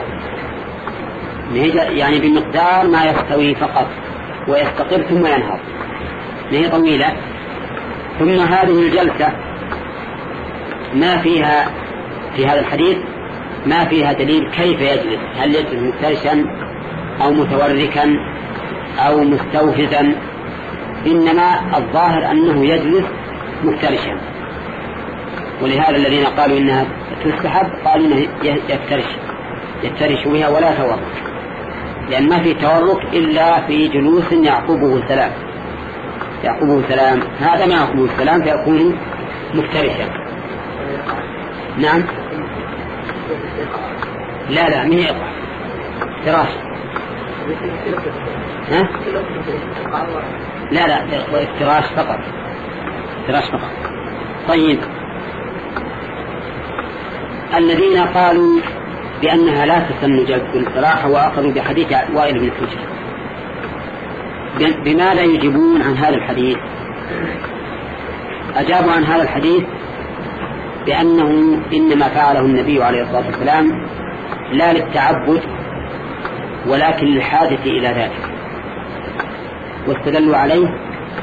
A: يعني بمقدار ما يستوي فقط ويستقر ثم ينهض، هي طويلة. ثم هذه الجلسة ما فيها في هذا الحديث ما فيها دليل كيف يجلس، هل يجلس مفترشا أو متوركا أو مستوفزا، إنما الظاهر أنه يجلس مفترشا. ولهذا الذين قالوا إنها تستحب قالوا إنه يفترش يفترش بها ولا تورك، لأن ما في تورك إلا في جلوس يعقبه السلام يعقبه السلام هذا ما يعقبه السلام فيكون مفترشا. نعم، لا لا من يقع افتراش، ها؟ لا لا افتراش فقط افتراش فقط. طيب الذين قالوا بأنها لا تسن جلسة الاستراحة وأخذوا بحديث وائل بن حجر، بماذا يجيبون عن هذا الحديث؟ أجابوا عن هذا الحديث بأنه إنما فعله النبي عليه الصلاة والسلام لا للتعبد ولكن للحاجة إلى ذلك، واستدلوا عليه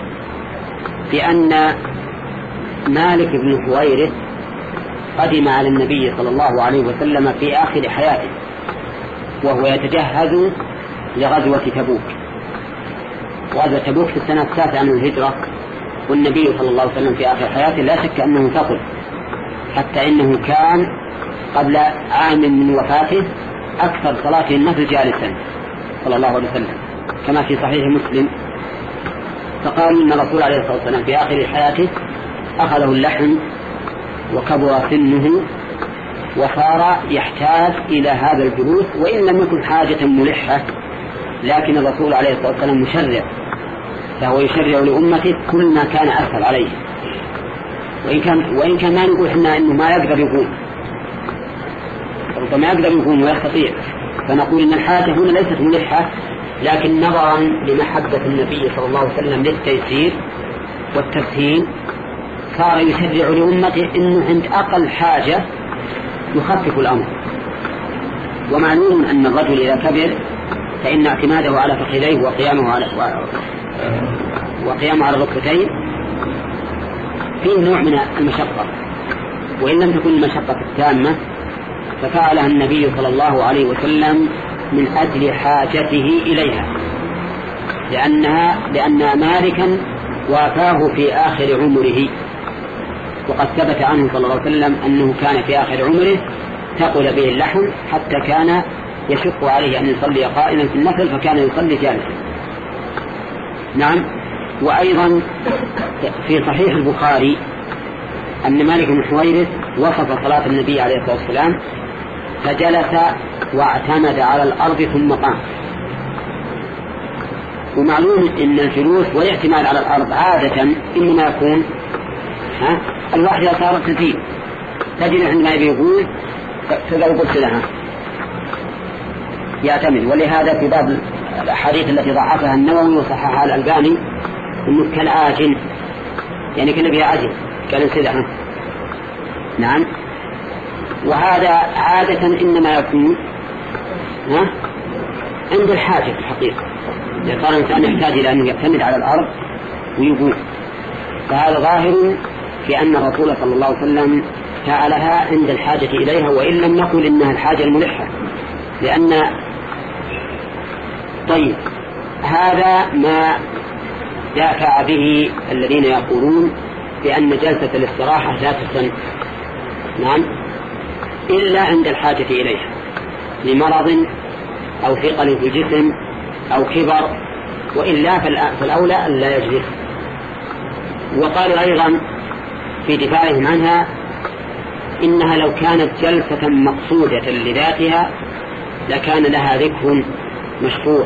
A: بأن مالك بن حويرث قدم على النبي صلى الله عليه وسلم في آخر حياته وهو يتجهز لغزوة تبوك. غزوة تبوك في السنة التاسعة من الهجرة، والنبي صلى الله عليه وسلم في آخر حياته لا شك أنه ثقل، حتى إنه كان قبل عام من وفاته أكثر صلاة النفل جالسا صلى الله عليه وسلم كما في صحيح مسلم. فقالوا إن الرسول عليه الصلاة والسلام في آخر حياته أخذه اللحم وكبر سنه وصار يحتاج إلى هذا الجلوس، وإن لم يكن حاجة ملحة، لكن الرسول عليه الصلاة والسلام مشرع، فهو يشرع لأمته كل ما كان أسهل عليه، وإن كان, وإن كان ما نقول إحنا إنه ما يقدر يقوم، ربما يقدر يقوم ويستطيع، فنقول إن الحاجة هنا ليست ملحة، لكن نظرا لمحبة النبي صلى الله عليه وسلم للتيسير والتسهيل صار يشرع لأمته إنه عند أقل حاجة يخفف الأمر. ومعلوم أن الرجل إذا كبر فإن اعتماده على فخذيه وقيامه على وقيامه على الركبتين فيه نوع من المشقة، وإن لم تكن المشقة التامة ففعلها النبي صلى الله عليه وسلم من أجل حاجته إليها، لأنها لأن مالكا وافاه في آخر عمره، وقد ثبت عنه صلى الله عليه وسلم أنه كان في آخر عمره ثقل به اللحم حتى كان يشق عليه أن يصلي قائما في النفل فكان يصلي جالسا. نعم. وأيضا في صحيح البخاري أن مالك بن حويرث وصف صلاة النبي عليه الصلاة والسلام فجلس واعتمد على الأرض ثم قام. ومعلوم أن الجلوس والاعتماد على الأرض عادة إنما يكون ها الواحد إذا صارت تزيد تجد عندما يقول فلو قلت لها يعتمد. ولهذا في باب الأحاديث التي ضعفها النووي وصححها الألباني إنه كالعاجن، يعني كان بها عجن كان سدعا. نعم. وهذا عادة إنما يكون ها عند الحاجة في الحقيقة، إذا صار الإنسان يحتاج إلى أنه يعتمد على الأرض ويقول، فهذا ظاهر في أن الرسول صلى الله عليه وسلم فعلها عند الحاجة إليها، وإن لم نقل إنها الحاجة الملحة، لأن طيب هذا ما دافع به الذين يقولون بأن جلسة الاستراحة لا تسن، نعم، إلا عند الحاجة إليها لمرض أو ثقل في الجسم أو كبر، وإلا فالأولى أن لا يجلس. وقالوا أيضا في دفاعهم عنها إنها لو كانت جلسة مقصودة لذاتها لكان لها ذكر مشروع،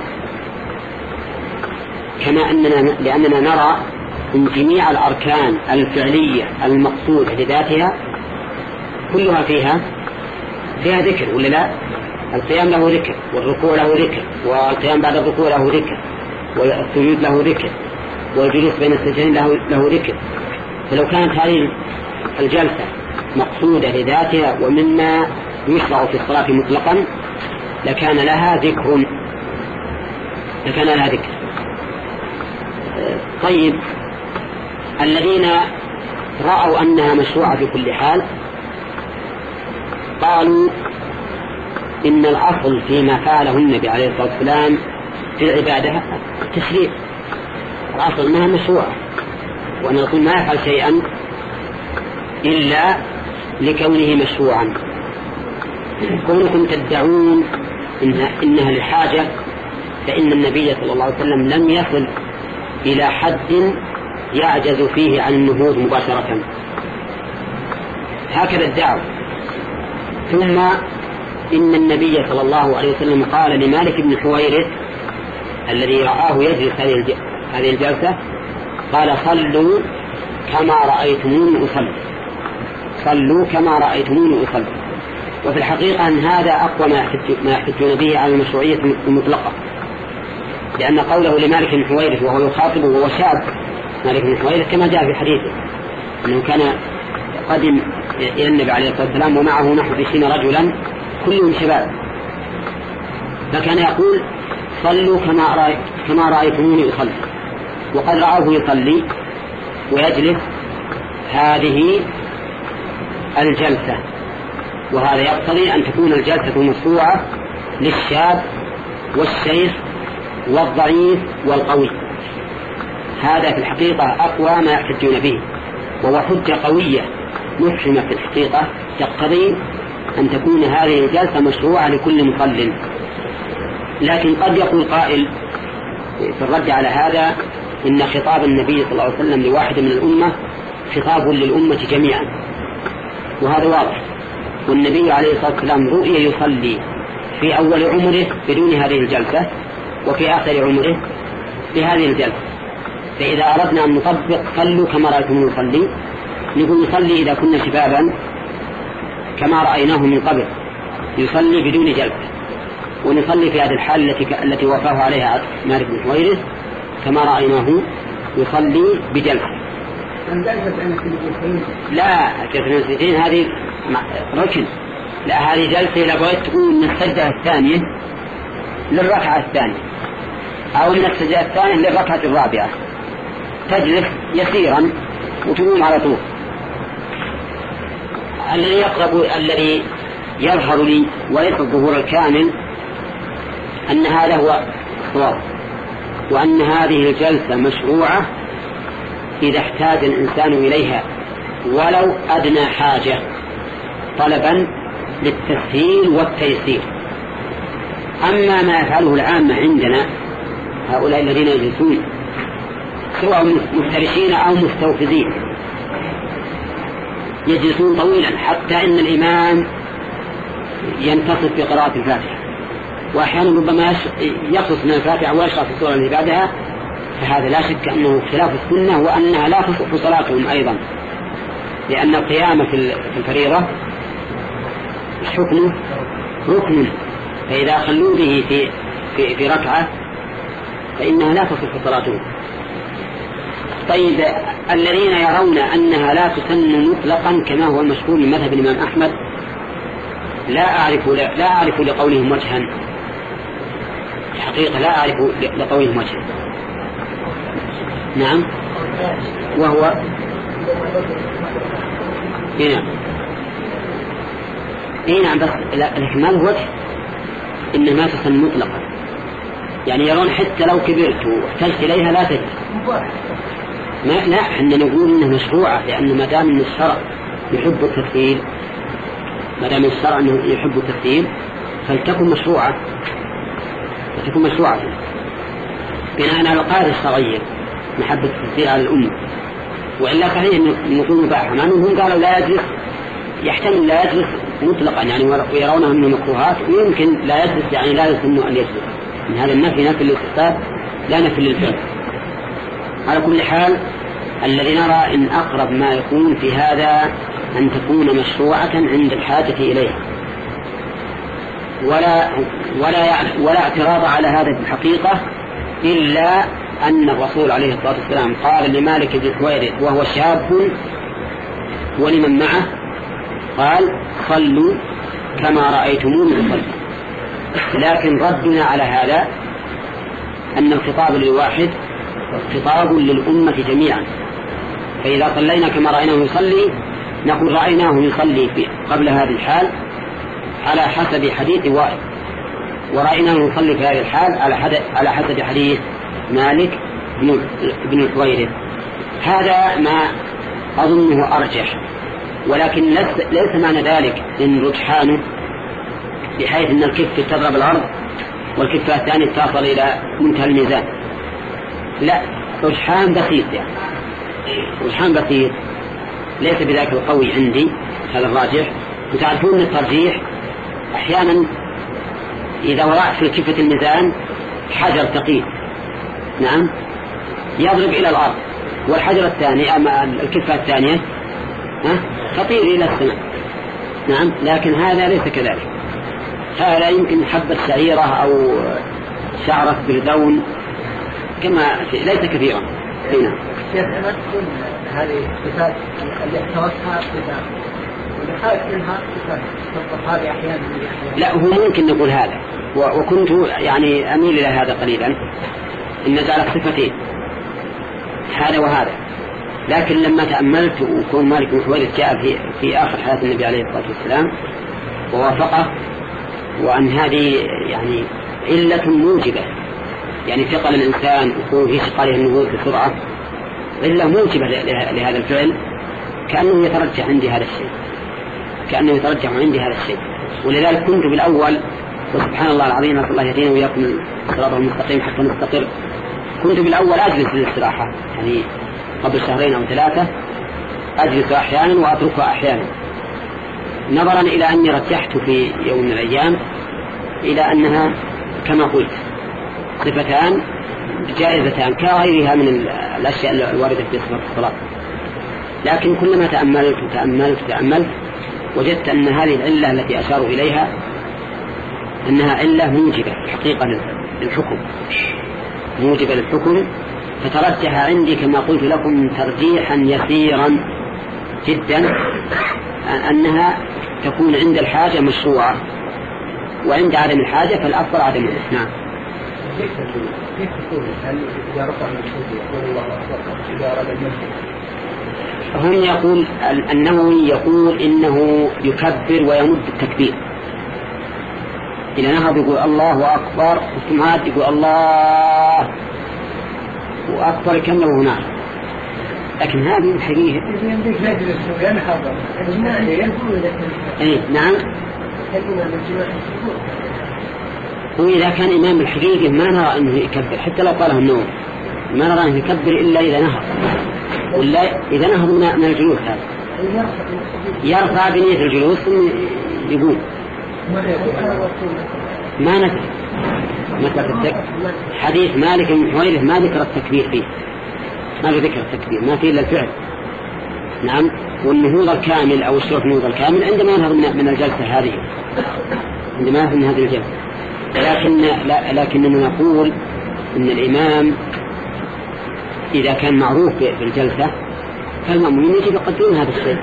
A: كما أننا لأننا نرى أن جميع الأركان الفعلية المقصودة لذاتها كلها فيها فيها ذكر، ولا لا؟ القيام له ذكر، والركوع له ذكر، والقيام بعد الركوع له ذكر، والسجود له ذكر، والجلوس بين السجدين له, له ذكر. فلو كانت هذه الجلسة مقصودة لذاتها ومما يشرع في الصلاة مطلقا لكان لها ذكر لكان لها ذكر. طيب الذين رأوا أنها مشروعة في كل حال قالوا إن الأصل فيما فعله النبي عليه الصلاة والسلام في العبادة التشريع، الأصل أنها مشروعة، وأن الرسول ما يفعل شيئا إلا لكونه مشروعا. كونكم تدعون إنها, إنها للحاجة، فإن النبي صلى الله عليه وسلم لم يصل إلى حد يعجز فيه عن النهوض مباشرة، هكذا الدعوة. ثم إن النبي صلى الله عليه وسلم قال لمالك بن حويرث الذي رآه يجلس هذه الجلسة، قال صلوا كما رأيتموني أصلي، صلوا كما رأيتموني أصلي. وفي الحقيقة أن هذا أقوى ما يحتجون به على المشروعية المطلقة، لأن قوله لمالك بن حويرث وهو يخاطبه وهو شاب مالك بن حويرث كما جاء في حديثه أنه كان قدم إلى النبي عليه الصلاة والسلام ومعه نحو عشرين رجلا كلهم شباب، فكان يقول صلوا كما رأيت كما رأيتموني أصلي، وقد رأوه يصلي ويجلس هذه الجلسة، وهذا يقتضي أن تكون الجلسة مشروعة للشاب والشيخ والضعيف والقوي. هذا في الحقيقة أقوى ما يحتجون به، وهو حجة قوية مفهمة في الحقيقة تقتضي أن تكون هذه الجلسة مشروعة لكل مصل. لكن قد يقول قائل في الرد على هذا إن خطاب النبي صلى الله عليه وسلم لواحد من الأمة خطاب للأمة جميعا، وهذا واضح، والنبي عليه الصلاة والسلام رؤي يصلي في أول عمره بدون هذه الجلسة وفي آخر عمره بهذه الجلسة. فإذا أردنا أن نطبق صلوا كما رأيتم يصلي، نقول يصلي إذا كنا شبابا كما رأيناه من قبل يصلي بدون جلسة، ونصلي في هذه الحال التي التي وفاه عليها مالك بن حويرث كما رأيناه يصلي بجلسة. لا جلسة السجدين هذه ركن، لا هذه جلسة إذا بغيت تقول من السجدة الثانية للركعة الثانية أو من السجدة الثانية للركعة الرابعة، تجلس يسيرا وتقوم على طول. الذي يقرب الذي يظهر لي وليس الظهور الكامل أن هذا هو الصواب، وأن هذه الجلسة مشروعة إذا احتاج الإنسان إليها ولو أدنى حاجة طلبا للتسهيل والتيسير. أما ما يفعله العامة عندنا هؤلاء الذين يجلسون سواء مفترشين أو مستوفزين يجلسون طويلا حتى إن الإمام ينتصف بقراءة الفاتحة، وأحيانا ربما يقصص من الفاتحة ويشرع في السورة اللي بعدها، فهذا لا شك أنه خلاف السنة وأنها لا تصح صلاتهم أيضا، لأن القيام في الفريضة حكمه ركن، فإذا خلوا به في, في, في ركعة فإنها لا تصح صلاتهم. طيب الذين يرون أنها لا تسن مطلقا كما هو المشهور من مذهب الإمام أحمد لا أعرف لا أعرف لقولهم وجها، الحقيقة لا أعرف لقولهم وجها. نعم، وهو هنا هنا بس لكن ما له وجه إنما تسن مطلقا، يعني يرون حتى لو كبرت واحتجت إليها لا تجد. ما لا احنا نقول إنها مشروعة، لأن ما دام إن الشرع يحب التفصيل، ما دام الشرع إنه يحب التفصيل فلتكن مشروعة، فتكون مشروعة بناء على القاعدة الشرعية محبة التفصيل على الأمة. وإلا صحيح نقول مباحة، مع أنهم قالوا لا يجلس، يحتمل لا يجلس مطلقا يعني ويرونه أنه مكروهات، ويمكن لا يجلس يعني لا يسن أن يجلس. من هذا النفي نفي للاستحباب لا نفي للفعل. على كل حال الذي نرى إن أقرب ما يكون في هذا أن تكون مشروعة عند الحاجة إليها، ولا ولا ولا اعتراض على هذا الحقيقة، إلا أن الرسول عليه الصلاة والسلام قال لمالك بن حويرث وهو شاب ولمن معه قال صلوا كما رأيتموني أصلي. لكن ردنا على هذا أن الخطاب للواحد خطاب للأمة جميعا، فإذا صلينا كما رأيناه يصلي نقول رأيناه يصلي في قبل هذه الحال على حسب حديث وائل، ورأيناه يصلي في هذه الحال على حسب حديث مالك بن الحويرث. هذا ما أظنه أرجح، ولكن ليس معنى ذلك إن رجحانه بحيث أن الكفة تضرب الأرض والكفة الثانية تصل إلى منتهى الميزان، لا، رجحان بسيط، يعني رجحان بسيط ليس بذاك القوي عندي، هذا الراجح. وتعرفون الترجيح أحيانا إذا وضعت في كفة الميزان حجر ثقيل، نعم، يضرب إلى الأرض، والحجر الثاني أما الكفة الثانية ها تطير إلى السماء، نعم، لكن هذا ليس كذلك. هذا يمكن حبة شعيرة أو شعرة بردون كما ليس كثيرا. هنا
C: كيف ما تكون هذه الصفات اللي احتوتها صفات واللي خارج منها صفات تطلق هذه أحيانا؟
A: لا، هو ممكن نقول هذا، وكنت يعني أميل إلى هذا قليلا، إن جعلت صفتين هذا وهذا. لكن لما تأملت وكون مالك بن حويرث جاء في, في آخر حياة النبي عليه الصلاة والسلام ووافقه، وأن هذه يعني علة موجبة، يعني ثقل الإنسان ويكون في شقاله النبوة بسرعة، علة موجبة لهذا الفعل، كأنه يترجح عندي هذا الشيء، كأنه يترجح عندي هذا الشيء. ولذلك كنت بالأول، وسبحان الله العظيم نسأل الله يهدينا وإياكم الصراط المستقيم حتى نستقر، كنت بالأول أجلس للاستراحة، يعني قبل شهرين أو ثلاثة أجلس أحيانا وأتركها أحيانا، نظرا إلى أني رجحت في يوم من الأيام إلى أنها كما قلت صفتان جائزتان كغيرها من الأشياء الواردة في صفة الصلاة. لكن كلما تأملت وتأملت وتأملت وجدت أن هذه العلة التي أشاروا إليها أنها علة موجبة حقيقة للحكم، موجبة للحكم، فترجح عندي كما قلت لكم ترجيحا يسيرا جدا أنها تكون عند الحاجة مشروعة، وعند عدم الحاجة فالأفضل عدمها. نعم.
C: كيف تقول هل إذا رفع من الصوت يقول الله أكبر إذا أراد المسجد؟
A: هم يقول النووي يقول إنه يكبر ويمد التكبير، إذا نهض يقول الله أكبر، ثم عاد يقول الله وأكبر كأنه هناك. لكن هذه الحقيقة أي نعم. وإذا كان إمام الحقيقة ما نرى أنه يكبر حتى لو قاله النوم، ما نرى أنه يكبر إلا إذا نهض، ولا إذا نهض من الجلوس هذا يرفع بنية الجلوس ثم يقول ما نذكر مثل التكبير. حديث مالك بن حويرث ما ذكر التكبير فيه، ما ذكر التكبير، ما فيه إلا الفعل. نعم. والنهوض الكامل أو الشرف النهوض الكامل عندما ينهض من الجلسة هذه، عندما ينهض من هذه الجلسة. لكن لا لكننا نقول إن الإمام إذا كان معروف بالجلسة فالمأمومين يجب يقدرون هذا الشيء،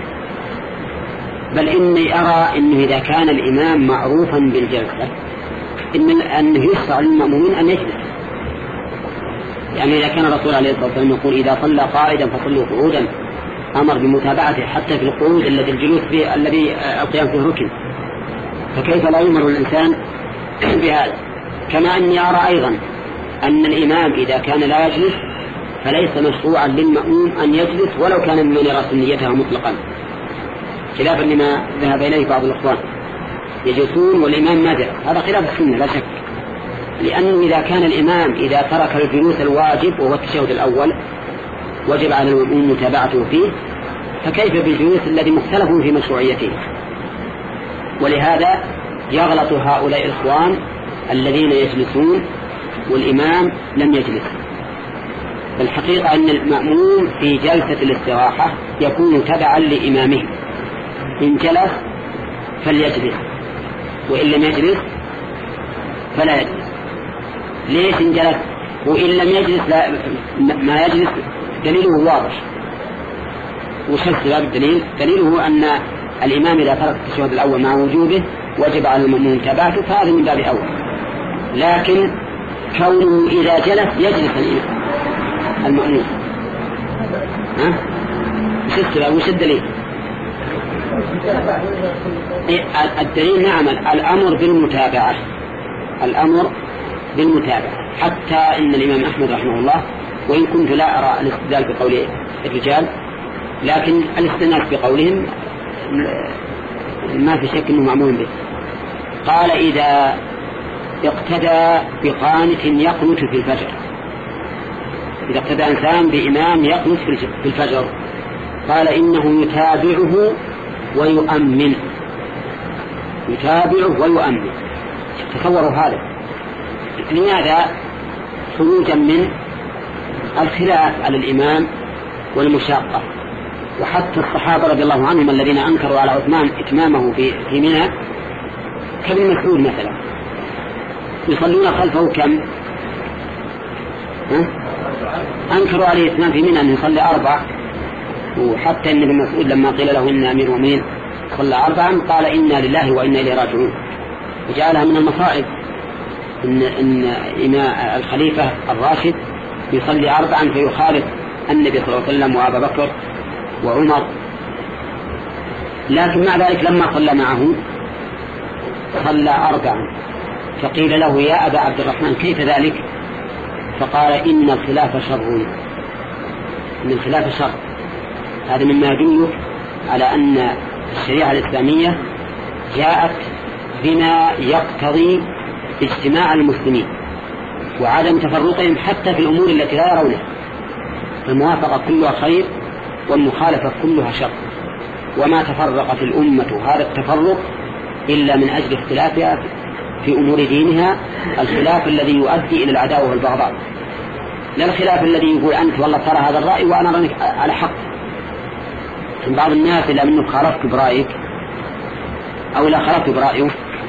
A: بل إني أرى إنه إذا كان الإمام معروفا بالجلسة إن أنه يشرع للمأمومين أن يجلس. يعني إذا كان الرسول عليه الصلاة والسلام يقول إذا صلى قاعدا فصلوا قعودا، أمر بمتابعته حتى في القعود الذي الجلوس فيه الذي القيام فيه ركن، فكيف لا يؤمر الإنسان بهذا؟ كما أني أرى أيضا أن الإمام إذا كان لا يجلس فليس مشروعا للمأموم أن يجلس ولو كان من يرى سنيتها مطلقا، خلافا لما ذهب إليه بعض الإخوان يجلسون والإمام ما جلس، هذا خلاف السنة لا شك. لأنه إذا كان الإمام إذا ترك الجلوس الواجب وهو التشهد الأول وجب على المأموم متابعته فيه، فكيف بالجلوس الذي مختلف في مشروعيته؟ ولهذا يغلط هؤلاء الإخوان الذين يجلسون والإمام لم يجلس. الحقيقة أن المأموم في جلسة الاستراحة يكون تبعا لإمامه، إن جلس فليجلس وإن لم يجلس فلا يجلس. ليش إن جلس وإن لم يجلس لا ما يجلس؟ دليله واضح. وش السبب؟ الدليل دليله أن الإمام إذا ترك التشهد الأول مع وجوبه وجب على المأموم متابعته، فهذا من باب أول. لكن كونه إذا جلس يجلس الإمام المأموم، ها؟ وش السبب؟ وش الدليل؟ الدليل نعم الأمر بالمتابعة، الأمر بالمتابعة، حتى إن الإمام أحمد رحمه الله، وإن كنت لا أرى الاستدلال بقول الرجال لكن الاستدلال بقولهم ما في شك أنه معمول به، قال إذا اقتدى بقانت يقنت في الفجر، إذا اقتدى إنسان بإمام يقنت في الفجر قال إنه يتابعه ويؤمن، يتابعه ويؤمن. تصوروا هذا، لماذا؟ خروجا من الخلاف على الإمام والمشاقة. وحتى الصحابة رضي الله عنهم الذين أنكروا على عثمان إتمامه في في منى كابن مسعود مثلا يصلون خلفه كم؟ ها؟ أنكروا عليه إتمام في منى أن يصلي أربع، وحتى إن ابن مسعود لما قيل له إن أمير المؤمنين صلى أربعا قال إنا لله وإنا إليه راجعون، وجعلها من المصائب إن إن إن الخليفة الراشد يصلي أربعا فيخالف النبي صلى الله عليه وسلم وأبا بكر وعمر. لكن مع ذلك لما صلى معه صلى أربعا، فقيل له يا أبا عبد الرحمن كيف ذلك؟ فقال إن الخلاف شر، إن الخلاف شر. هذا مما يدل على أن الشريعة الإسلامية جاءت بما يقتضي اجتماع المسلمين وعدم تفرقهم حتى في الأمور التي لا يرونها. الموافقة كلها خير والمخالفة كلها شر، وما تفرقت الأمة هذا التفرق إلا من أجل اختلافها في أمور دينها، الخلاف الذي يؤدي إلى العداوة والبغضاء، لا الخلاف الذي يقول أنت والله ترى هذا الرأي وأنا رأيك على حق. بعض الناس إلا منه خالفت برأيك أو لا خالفت برأيه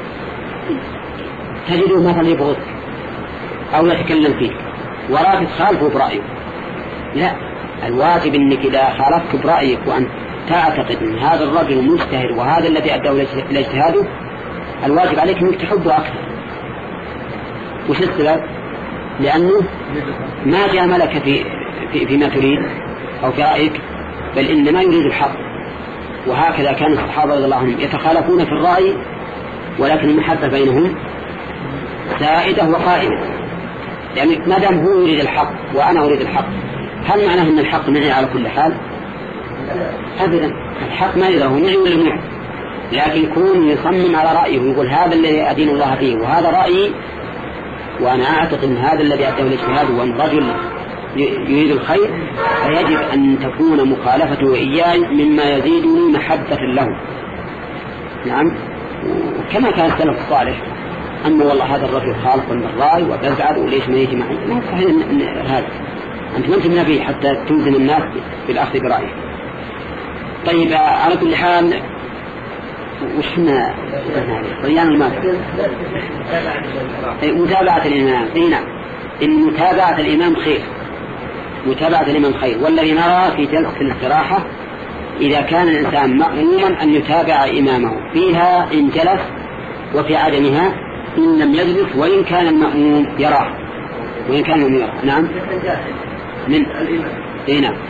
A: تجده مثلا يبغض أو يتكلم فيه وراك تخالفه برأيه. لا، الواجب أنك إذا خالفت برأيك وأنت تعتقد أن هذا الرجل مجتهد وهذا الذي أداه إلى اجتهاده، الواجب عليك أنك تحبه أكثر. وش السبب؟ لأنه ما جاملك في في فيما تريد أو في رأيك، بل إنما يريد الحق. وهكذا كان الصحابة رضي الله عنهم يتخالفون في الرأي ولكن المحبة بينهم سائدة وقائمة، يعني ما دام هو يريد الحق وأنا أريد الحق، هل معناه أن الحق معي على كل حال؟ أبدا، الحق ما يدره معي ولا معي، لكن كون يصمم على رأيه ويقول هذا الذي أدين الله فيه وهذا رأيي وأنا أعتقد أن هذا الذي أداه الاجتهاد وأن رجل يريد الخير، فيجب أن تكون مخالفته إياي مما يزيدني محبة له. نعم، كما كان السلف الصالح، أما والله هذا الرجل خالف من الرأي وبزعل وليش ما يجي معي، ما صحيح هذا، أنت ما أنت نبي حتى تلزم الناس بالأخذ برأيه. طيب على كل حال وشنا ريان المادة متابعة الإمام. إيه نعم، إن متابعة الإمام خير، متابعة الإمام خير. والذي نرى في جلسة الاستراحة إذا كان الإنسان مأموما أن يتابع إمامه فيها إن جلس، وفي عدمها إن لم يجلس وإن كان المأموم يراه وإن كان المأموم يراه. نعم، من إيه نعم،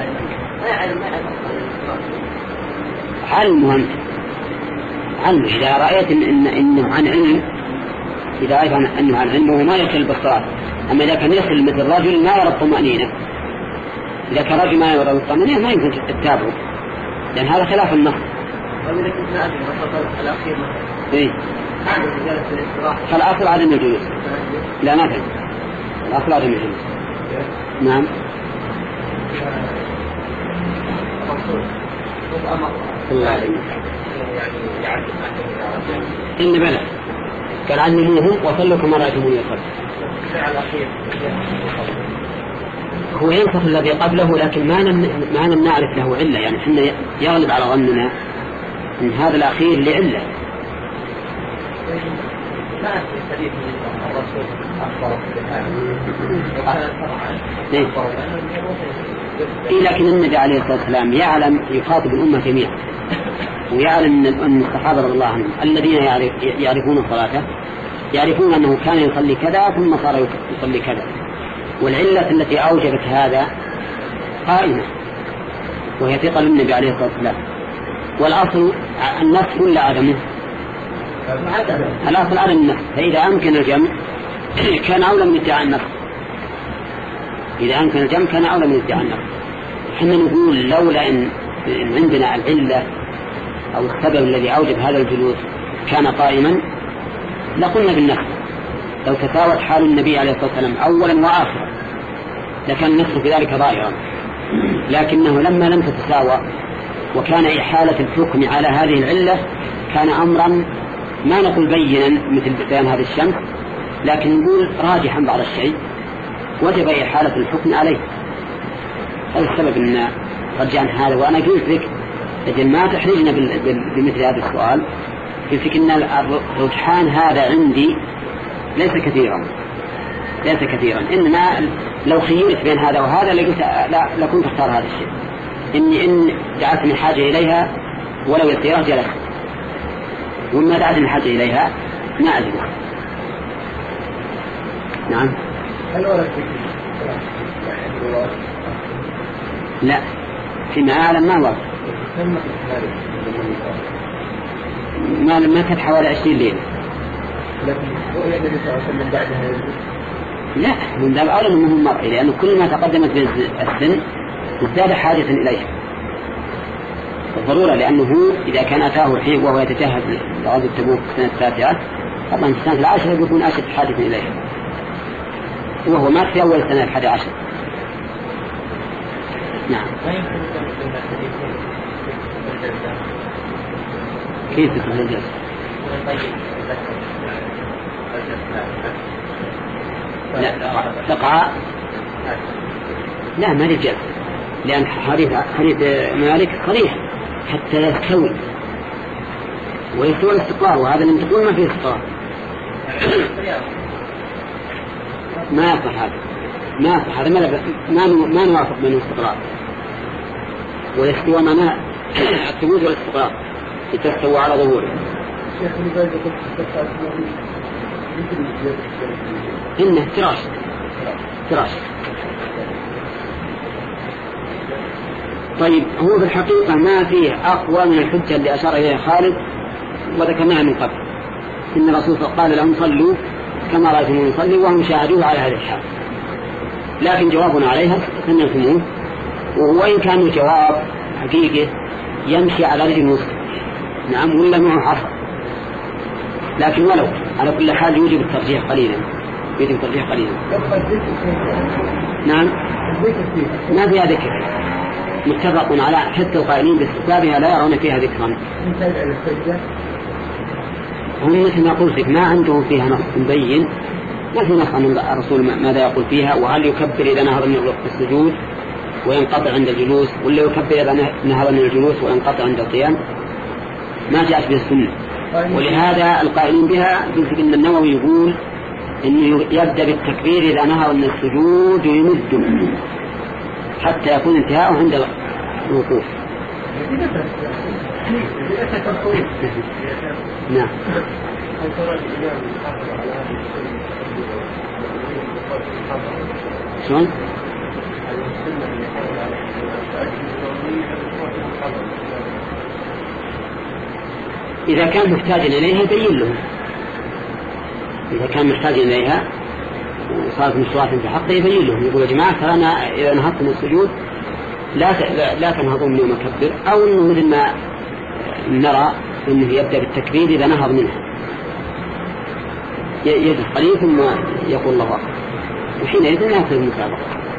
A: علم أنت علم. إذا رأيت إن إن إنه عن علم، إذا رأيت أنه عن علم وهو ما يصل بالصلاة. أما إذا كان يصل مثل الرجل ما يرى الطمأنينة، إذا كان رجل ما يرى الطمأنينة ما يمكن تتابعه، لأن هذا خلاف النص. إيه، فالأصل عدم الجلوس. لا ما في الأصل عدم الجلوس. نعم. إن بلى قال علموهم وصلوا كما رأيتموني يصلي. هو ينصف الذي قبله، لكن ما ما لم نعرف له علة، يعني حنا يغلب على ظننا أن هذا الأخير لعلة. إيه، لكن النبي عليه الصلاة والسلام يعلم يخاطب الأمة جميعا، ويعلم أن الصحابة رضي الله عنهم الذين يعرفون صلاته يعرفون أنه كان يصلي كذا ثم صار يصلي كذا، والعلة التي أوجبت هذا قائمة وهي ثقة للنبي عليه الصلاة والسلام. والأصل النص ولا عدمه؟ الأصل عدم النص، فإذا أمكن الجمع كان أولى من ادعاء النص. إذا أمكن الجمع كان أولى من ادعاء النص. حنا نقول لولا إن عندنا العلة أو السبب الذي أوجب هذا الجلوس كان قائما لقلنا بالنص، لو تساوت حال النبي عليه الصلاة والسلام أولا وآخرا لكان النص في ذلك ظاهرا، لكنه لما لم تتساوى وكان إحالة الحكم على هذه العلة كان أمرا ما نقول بينا مثل بيان هذه الشمس، لكن نقول راجحا بعض الشيء وجب إحالة الحكم عليه. هذا السبب أن رجع عن هذا. وأنا قلت لك أجل ما تحرجنا بمثل هذا السؤال، قلت لك إن الرجحان هذا عندي ليس كثيرا ليس كثيرا إنما لو خيرت بين هذا وهذا لقلت لا لكنت أختار هذا الشيء، إني إن جعلتني حاجة إليها ولو يسيرة جلست، وما دعتني حاجة إليها ما أجبها. نعم.
C: هل ورد
A: لا فيما أعلم ما ورد، ما ما كانت حوالي عشرين ليلة.
C: لكن رؤيا النبي صلى الله عليه وسلم بعدها
A: لا من ذا الأول أنه مرئي، لأنه كل ما تقدمت بالسن ازداد حاجة إليه بالضرورة، لأنه إذا كان أتاه الحين وهو يتجهز لغزوة تبوك السنة التاسعة طبعا في السنة العاشرة يكون أشد حاجة إليه، وهو مات في أول السنة الحادي عشر. نعم. كيف تكون الجلسة؟ لا تقع لا ما رجال، لأن حديث حديث مالك صريح حتى يستوي ويستوي الاستقرار، وهذا من تقول ما فيه استقرار. ما يصح هذا ما يصح هذا ما ما نوافق بين الاستقرار والاستواء معناه الثبوت والاستقرار لتستوى على ظهوره. إنه تراش تراش. طيب هو في الحقيقة ما فيه أقوى من الحجة اللي أشار إليها خالد وذكرناها من قبل، إن الرسول قال لهم صلوا كما رأيتموني يصلي وهم شاهدوه على هذا الحال، لكن جوابنا عليها سنفهموه، وإن كان جواب حقيقي يمشي على رجل مسلم نعم ولا معه حصر، لكن ولو على كل حال يوجب الترجيح قليلا يوجب الترجيح قليلا. نعم ما فيها ذكر، متفق على حتى القائلين باستحبابها لا يرون فيها ذكرا. هم مثل ما قلت لك ما عندهم فيها نص مبين، ما في نص عن الرسول ماذا يقول فيها، وهل يكبر إذا نهض من السجود وينقطع عند الجلوس، ولا يكبر إذا نهض من الجلوس وينقطع عند القيام، ما جاءت به السنة. ولهذا القائلين بها قلت إن النووي يقول إنه يبدأ بالتكبير إذا نهض من السجود ويمد حتى يكون انتهاءه عند الوقوف. نعم. شلون؟ إذا كان محتاجا إليها يبين لهم، إذا كان محتاجا إليها وصارت مشروعات في حقه يبين لهم، يقول يا جماعة ترى أنا إذا نهضت من السجود لا لا تنهضون يوم أكبر، أو إنه مثل ما نرى إنه يبدأ بالتكبير إذا نهض منها يجلس قليل ثم يقول الله أكبر، وحينئذ يأخذ المسابقة.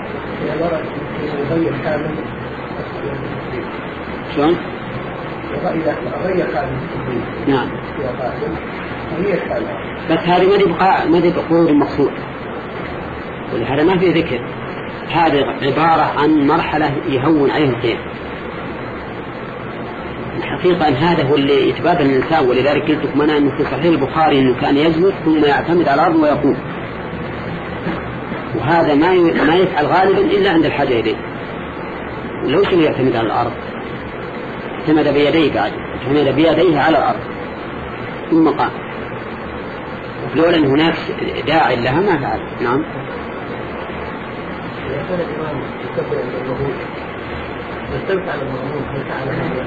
A: شلون؟ نعم. بس هذه ما تبقى ما تبقى قرود مقصود، ولهذا ما في ذكر، هذه عبارة عن مرحلة يهون عليه القيام. الحقيقة أن هذا هو اللي يتبادل الإنسان، ولذلك قلت لكم أنا أنه في صحيح البخاري أنه كان يجلس ثم يعتمد على الأرض ويقوم، وهذا ما ما يفعل غالبا إلا عند الحاجة إليه. لو شنو يعتمد على الأرض اعتمد بيديه بعد اعتمد بيديه على الأرض ثم قام، لولا أن هناك داعي لها ما فعل. نعم.
C: يكون الإمام يكبر المغول يستمتع على المغول فيفعل.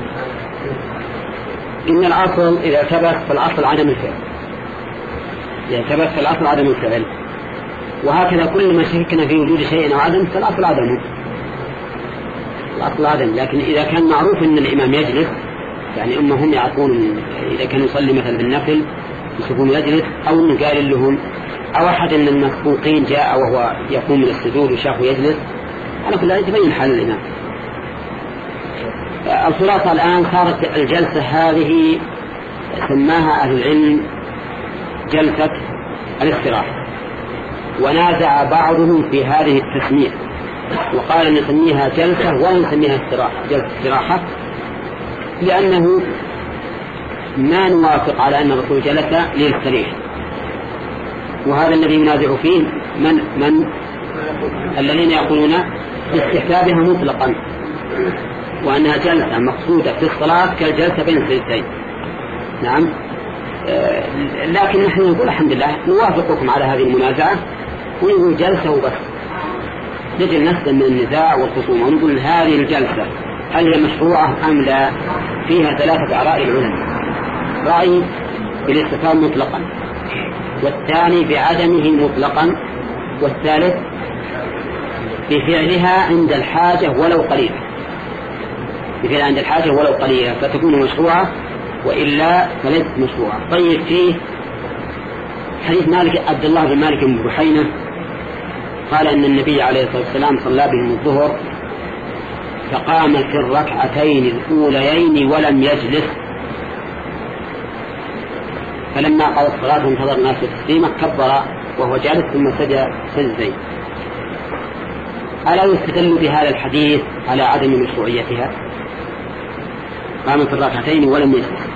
A: إن الأصل إذا ثبت فالأصل عدم الفعل، إذا ثبت فالأصل عدم الفعل، وهكذا كل ما شككنا في وجود شيء أو عدم فالأصل عدمه، الأصل عدم. لكن إذا كان معروف أن الإمام يجلس، يعني أما هم يعرفون إذا كان يصلي مثلا بالنفل يشوفون يجلس، أو أنه قال لهم، أو أحد من المسبوقين جاء وهو يقوم من السجود وشافه يجلس، على كل ذلك تبين حال الإمام. الخلاصة الآن صارت الجلسة هذه سماها أهل العلم جلسة الاستراحة، ونازع بعضهم في هذه التسمية، وقال نسميها جلسة ولا نسميها استراحة، جلسة استراحة، لأنه ما نوافق على أن الرسول جلس ليستريح. وهذا الذي ينازع فيه من من الذين يقولون باستحبابها مطلقا، وأنها جلسة مقصودة في الصلاة كالجلسة بين السجدتين. نعم. آه لكن نحن نقول الحمد لله نوافقكم على هذه المنازعة ونقول جلسة وبس، نجل نسلم من النزاع والخصومة ونقول هذه الجلسة هل هي مشروعة أم لا. فيها ثلاثة آراء العلماء: رأي بالاستفهام مطلقا، والثاني بعدمه مطلقا، والثالث بفعلها عند الحاجة ولو قليلة، بفعلها عند الحاجة ولو قليلة فتكون مشروعة، وإلا فليست مشروعة. طيب فيه حديث مالك عبد الله بن مالك بن بحينة قال أن النبي عليه الصلاة والسلام صلى بهم الظهر فقام في الركعتين الأوليين ولم يجلس، فلما قضى الصلاة وانتظر الناس تسليمه كبر وهو جالس ثم سجد سجدتين. ألا يستدل بهذا الحديث على عدم مشروعيتها؟ قام في الركعتين ولم يجلس،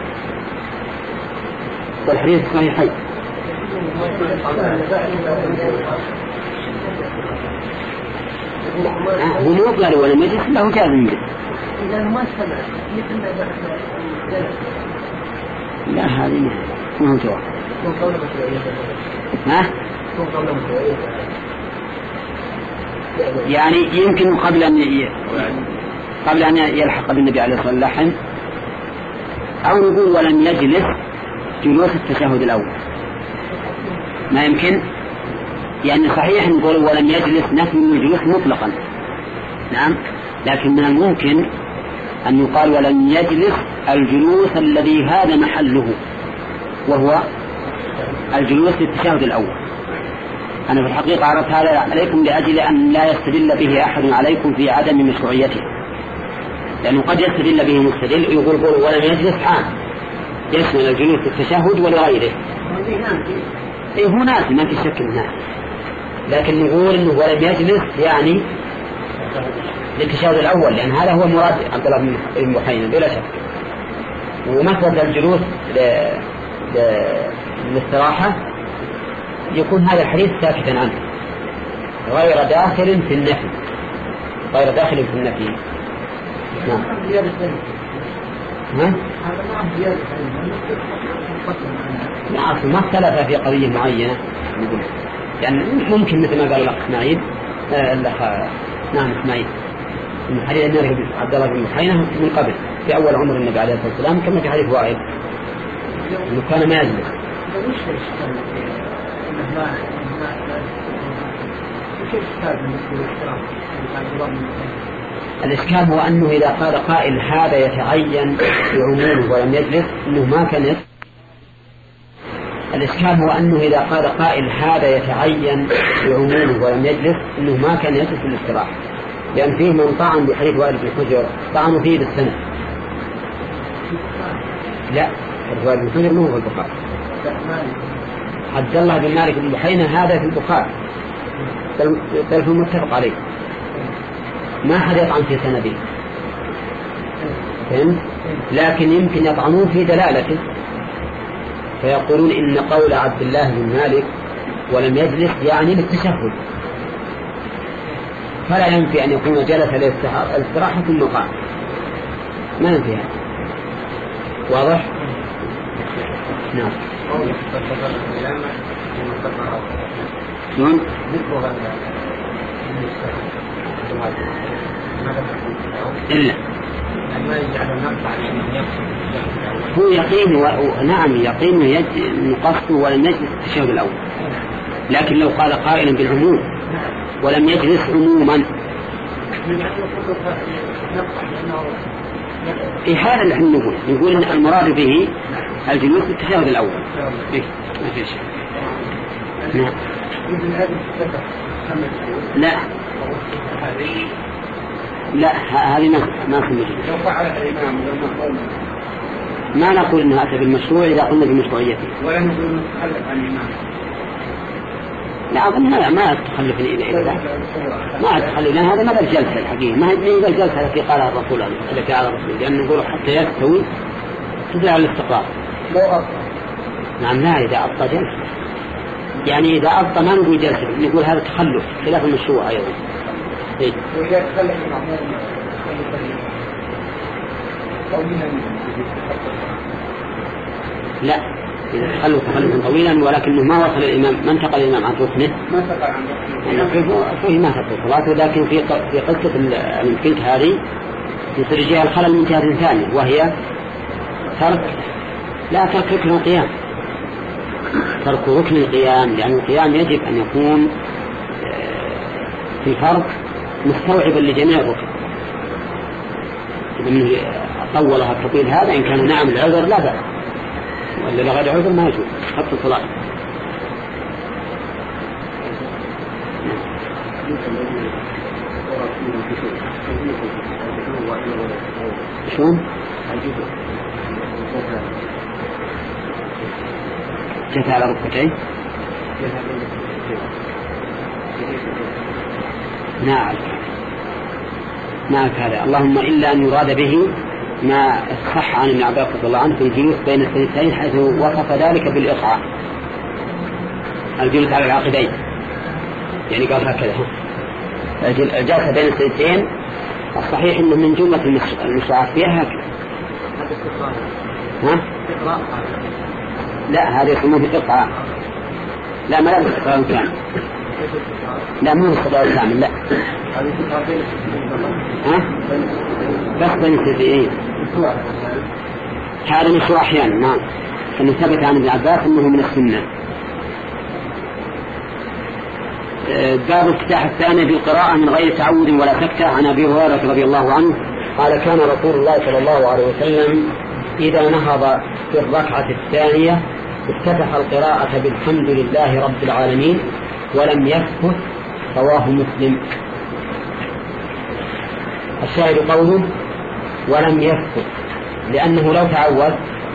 A: والحديث صحيحين. هو مو قال ولم يجلس له جاز منه. لا هذه ما هو جواب. ها؟ يعني يمكن قبل أن ي... قبل أن يلحق بالنبي عليه الصلاة والسلام، أو نقول ولم يجلس جلوس التشهد الأول. ما يمكن، يعني صحيح نقول ولم يجلس نفي من الجلوس مطلقا، نعم، لكن من الممكن أن يقال ولم يجلس الجلوس الذي هذا محله، وهو الجلوس للتشهد الأول. أنا في الحقيقة عرضت هذا عليكم لأجل أن لا يستدل به أحد عليكم في عدم مشروعيته، لأنه قد يستدل به مستدل يقول قول ولم يجلس عام يشمل الجلوس للتشهد ولغيره. إيه هو ناس ما في شك منها، لكن نقول إنه ولم يجلس يعني للتشهد الأول، لأن هذا هو مراد عبد الله بن بحينة بلا شك. ومثل الجلوس للاستراحة يكون هذا الحديث ساكتا عنه غير داخل في النفي، غير داخل في النفي. نعم. ها؟ لا أصل ما اختلف في قضية معينة، يعني ممكن مثل ما قال الأخ إسماعيل آه الأخ نعم إسماعيل من حديث النبي عبد الله بن بحينة من قبل في أول عمر النبي عليه الصلاة والسلام، كما في حديث وائل إنه كان ما يجلس. الإشكال هو أنه إذا قال قائل هذا يتعين بعمومه ولم يجلس إنه ما كان يجلس. الإشكال هو أنه إذا قال قائل هذا يتعين بعمومه ولم يجلس إنه ما كان يجلس الاستراحة، لأن فيه من طعن بحديث وائل بن حجر طعنوا فيه بالسنة. لا حديث وائل بن حجر مو في البخاري، عبد الله بن مالك بن بحينة هذا في البخاري بل هو متفق عليه، ما حد يطعن في سنده، فهمت؟ لكن يمكن يطعنون في دلالته فيقولون إن قول عبد الله بن مالك ولم يجلس يعني للتشهد، فلا ينفي أن يكون جلس للاستراحة ثم قام، ما ينفي هذا. واضح؟ نعم. شلون؟ إلا هو يقين و... نعم يقين قصده ولم يجلس التشهد الأول، لكن لو قال قائلا بالعموم ولم يجلس عموما في هذا اللي احنا نقول نقول ان المراد به الجلوس للتشهد الأول. إيه؟ ما في شيء. نعم. لا لا هذه ما ما في مجلس. ما نقول انها اتى بالمشروع اذا قلنا بمشروعيته،
B: ولا نقول نتخلف عن الامام.
A: لا أظن ما ما تخلف إلى ذلك ما تخلف لأن هذا ما له جلسة الحقيقة ما هي الجلسة التي قالها الرسول التي على الرسول لأن نقول حتى يستوي تدل على الاستقرار. نعم لا إذا أبطى جلسة يعني إذا أبطى ما نقول جلسة نقول هذا تخلف خلاف المشروع أيضا. إيه؟ لا إذا تخلف تخلفا طويلا ولكنه ما وصل الإمام ما انتقل الإمام عن ركنه
B: ما انتقل عن
A: ركنه فيه ما تبطل صلاته لكن في في قصة البنت هذه يصير جهة الخلل من جهة ثانية وهي ترك لا ترك ركن القيام ترك ركن القيام لأن القيام يجب أن يكون في الفرض مستوعبا لجميع الركن من طولها التطويل هذا إن كان نعم العذر لا بأس وإلا لغير عذر ما يجوز حتى الصلاة. شلون؟ جثى على ركبتين؟ نعم نعم هذا اللهم إلا أن يراد به ما صح عن ابن عباس رضي الله عنه في الجلوس بين السجدتين حيث وصف ذلك بالإقعاء الجلوس على العقبين يعني قال هكذا الجلسة بين السجدتين الصحيح إنه من جملة المشروعات فيها هكذا. ها؟ لا هذا يسموه بالإقعاء لا ما لا بالاستقرار كامل لا مو بالاستقرار كامل لا ها؟ بس بين السجدتين هذا مشروع أحيانا نعم فإنه ثبت عن ابن عباس أنه من السنة. باب الافتتاح الثاني بالقراءة من غير تعود ولا سكتة عن أبي هريرة رضي الله عنه قال كان رسول الله صلى الله عليه وسلم إذا نهض في الركعة الثانية افتتح القراءة بالحمد لله رب العالمين ولم يسكت رواه مسلم. الشاهد قوله ولم يسكت لأنه لو تعود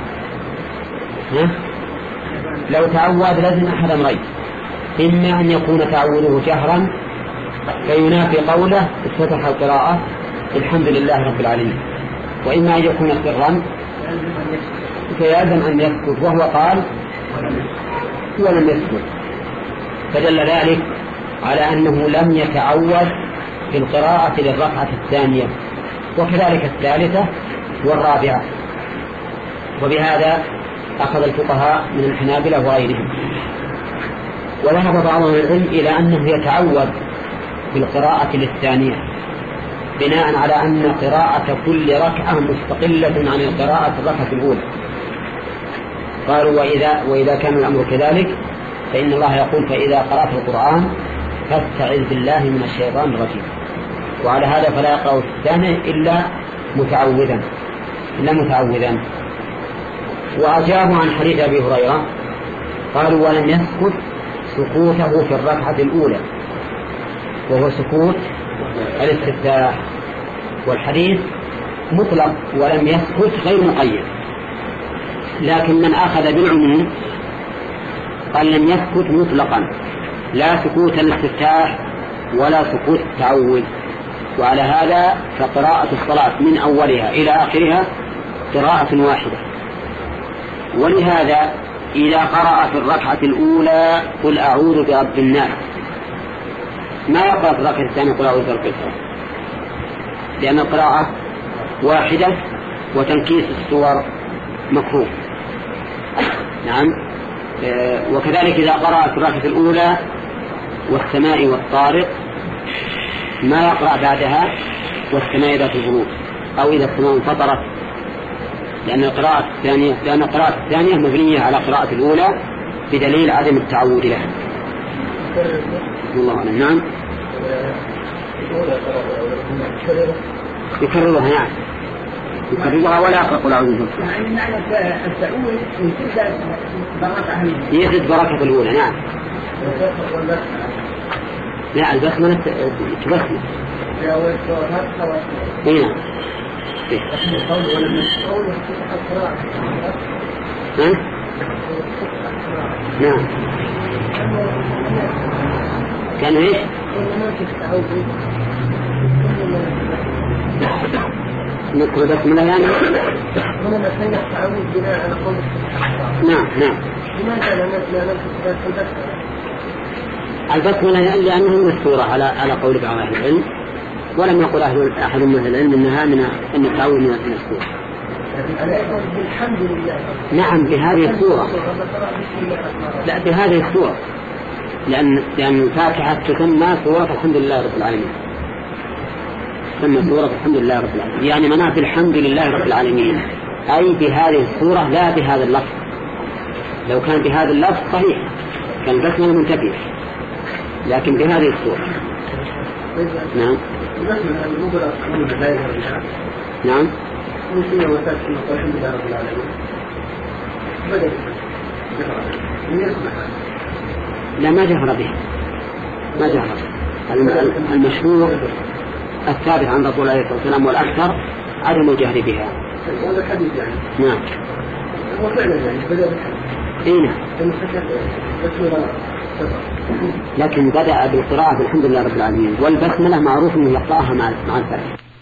A: ها؟ لو تعود لازم أحد أمرين إما أن يكون تعوده جهرا فينافي قوله افتتح القراءة الحمد لله رب العالمين وإما أن يكون سرا فيلزم أن يسكت وهو قال ولم يسكت فدل ذلك على أنه لم يتعود في القراءة للركعة الثانية وكذلك الثالثة والرابعة. وبهذا أخذ الفقهاء من الحنابلة وغيرهم. وذهب بعضهم العلم إلى أنه يتعود في القراءة للثانية بناء على أن قراءة كل ركعة مستقلة عن القراءة الركعة الأولى. قالوا وإذا, وإذا كان الأمر كذلك فإن الله يقول فإذا قرأت القرآن فاستعذ بالله من الشيطان الرجيم وعلى هذا فلا يقرأ في الثانية إلا متعوذا إلا متعوذا. وأجابوا عن حديث أبي هريرة قالوا ولم يسكت سكوته في الركعة الأولى وهو سكوت الاستفتاح والحديث مطلق ولم يسكت غير مقيد لكن من أخذ بالعموم قال لم يسكت مطلقا لا سكوت الاستفتاح ولا سكوت التعوذ. وعلى هذا فقراءة الصلاة من أولها إلى آخرها قراءة واحدة. ولهذا إذا قرأ في الركعة الأولى قل أعوذ برب الناس ما يقرأ في الركعة الثانية قل أعوذ برب الفلق لأن القراءة واحدة وتنكيس السور مكروه. نعم. وكذلك إذا قرأ في الركعة الأولى والسماء والطارق ما يقرأ بعدها والسماء ذات البروج أو إذا السماء انفطرت لأن القراءة الثانية لأن القراءة الثانية مبنية على القراءة الأولى بدليل عدم التعود لها. الله أعلم. نعم يكررها نعم يكررها ولا يقرأ أعوذ بالله يزد بركة الأولى. نعم لا البسملة تبسم هنا نعم كان ايش؟ نذكر بسم الله يعني؟ نعم نعم.
C: لماذا لا نذكر البسملة؟
A: البسملة لأنها من السورة على على قول بعض أهل العلم، ولم يقل أهل أحد من أهل العلم إنها من أن التعوذ من السورة.
C: بالحمد لله.
A: نعم بهذه السورة. لا بهذه السورة، لأن لأن الفاتحة تسمى سورة الحمد لله رب العالمين. تسمى سورة الحمد لله رب العالمين، يعني مناط الحمد لله رب العالمين، أي بهذه السورة لا بهذا اللفظ. لو كان بهذا اللفظ صحيح كان البسملة منتفية، لكن بهذه السورة. نعم. نعم. لا ما جهر بها، ما جهر. المشهور الثابت عن رسول الله عليه الصلاة والسلام والأكثر عدم الجهر بها.
B: هذا الحديث يعني.
A: نعم.
B: هو فعلا يعني بدأ بالحديث.
A: إيه نعم. لكن بدأ بالقراءة بالحمد لله رب العالمين، والبسملة معروف أنه يقرأها مع مع الفاتحة.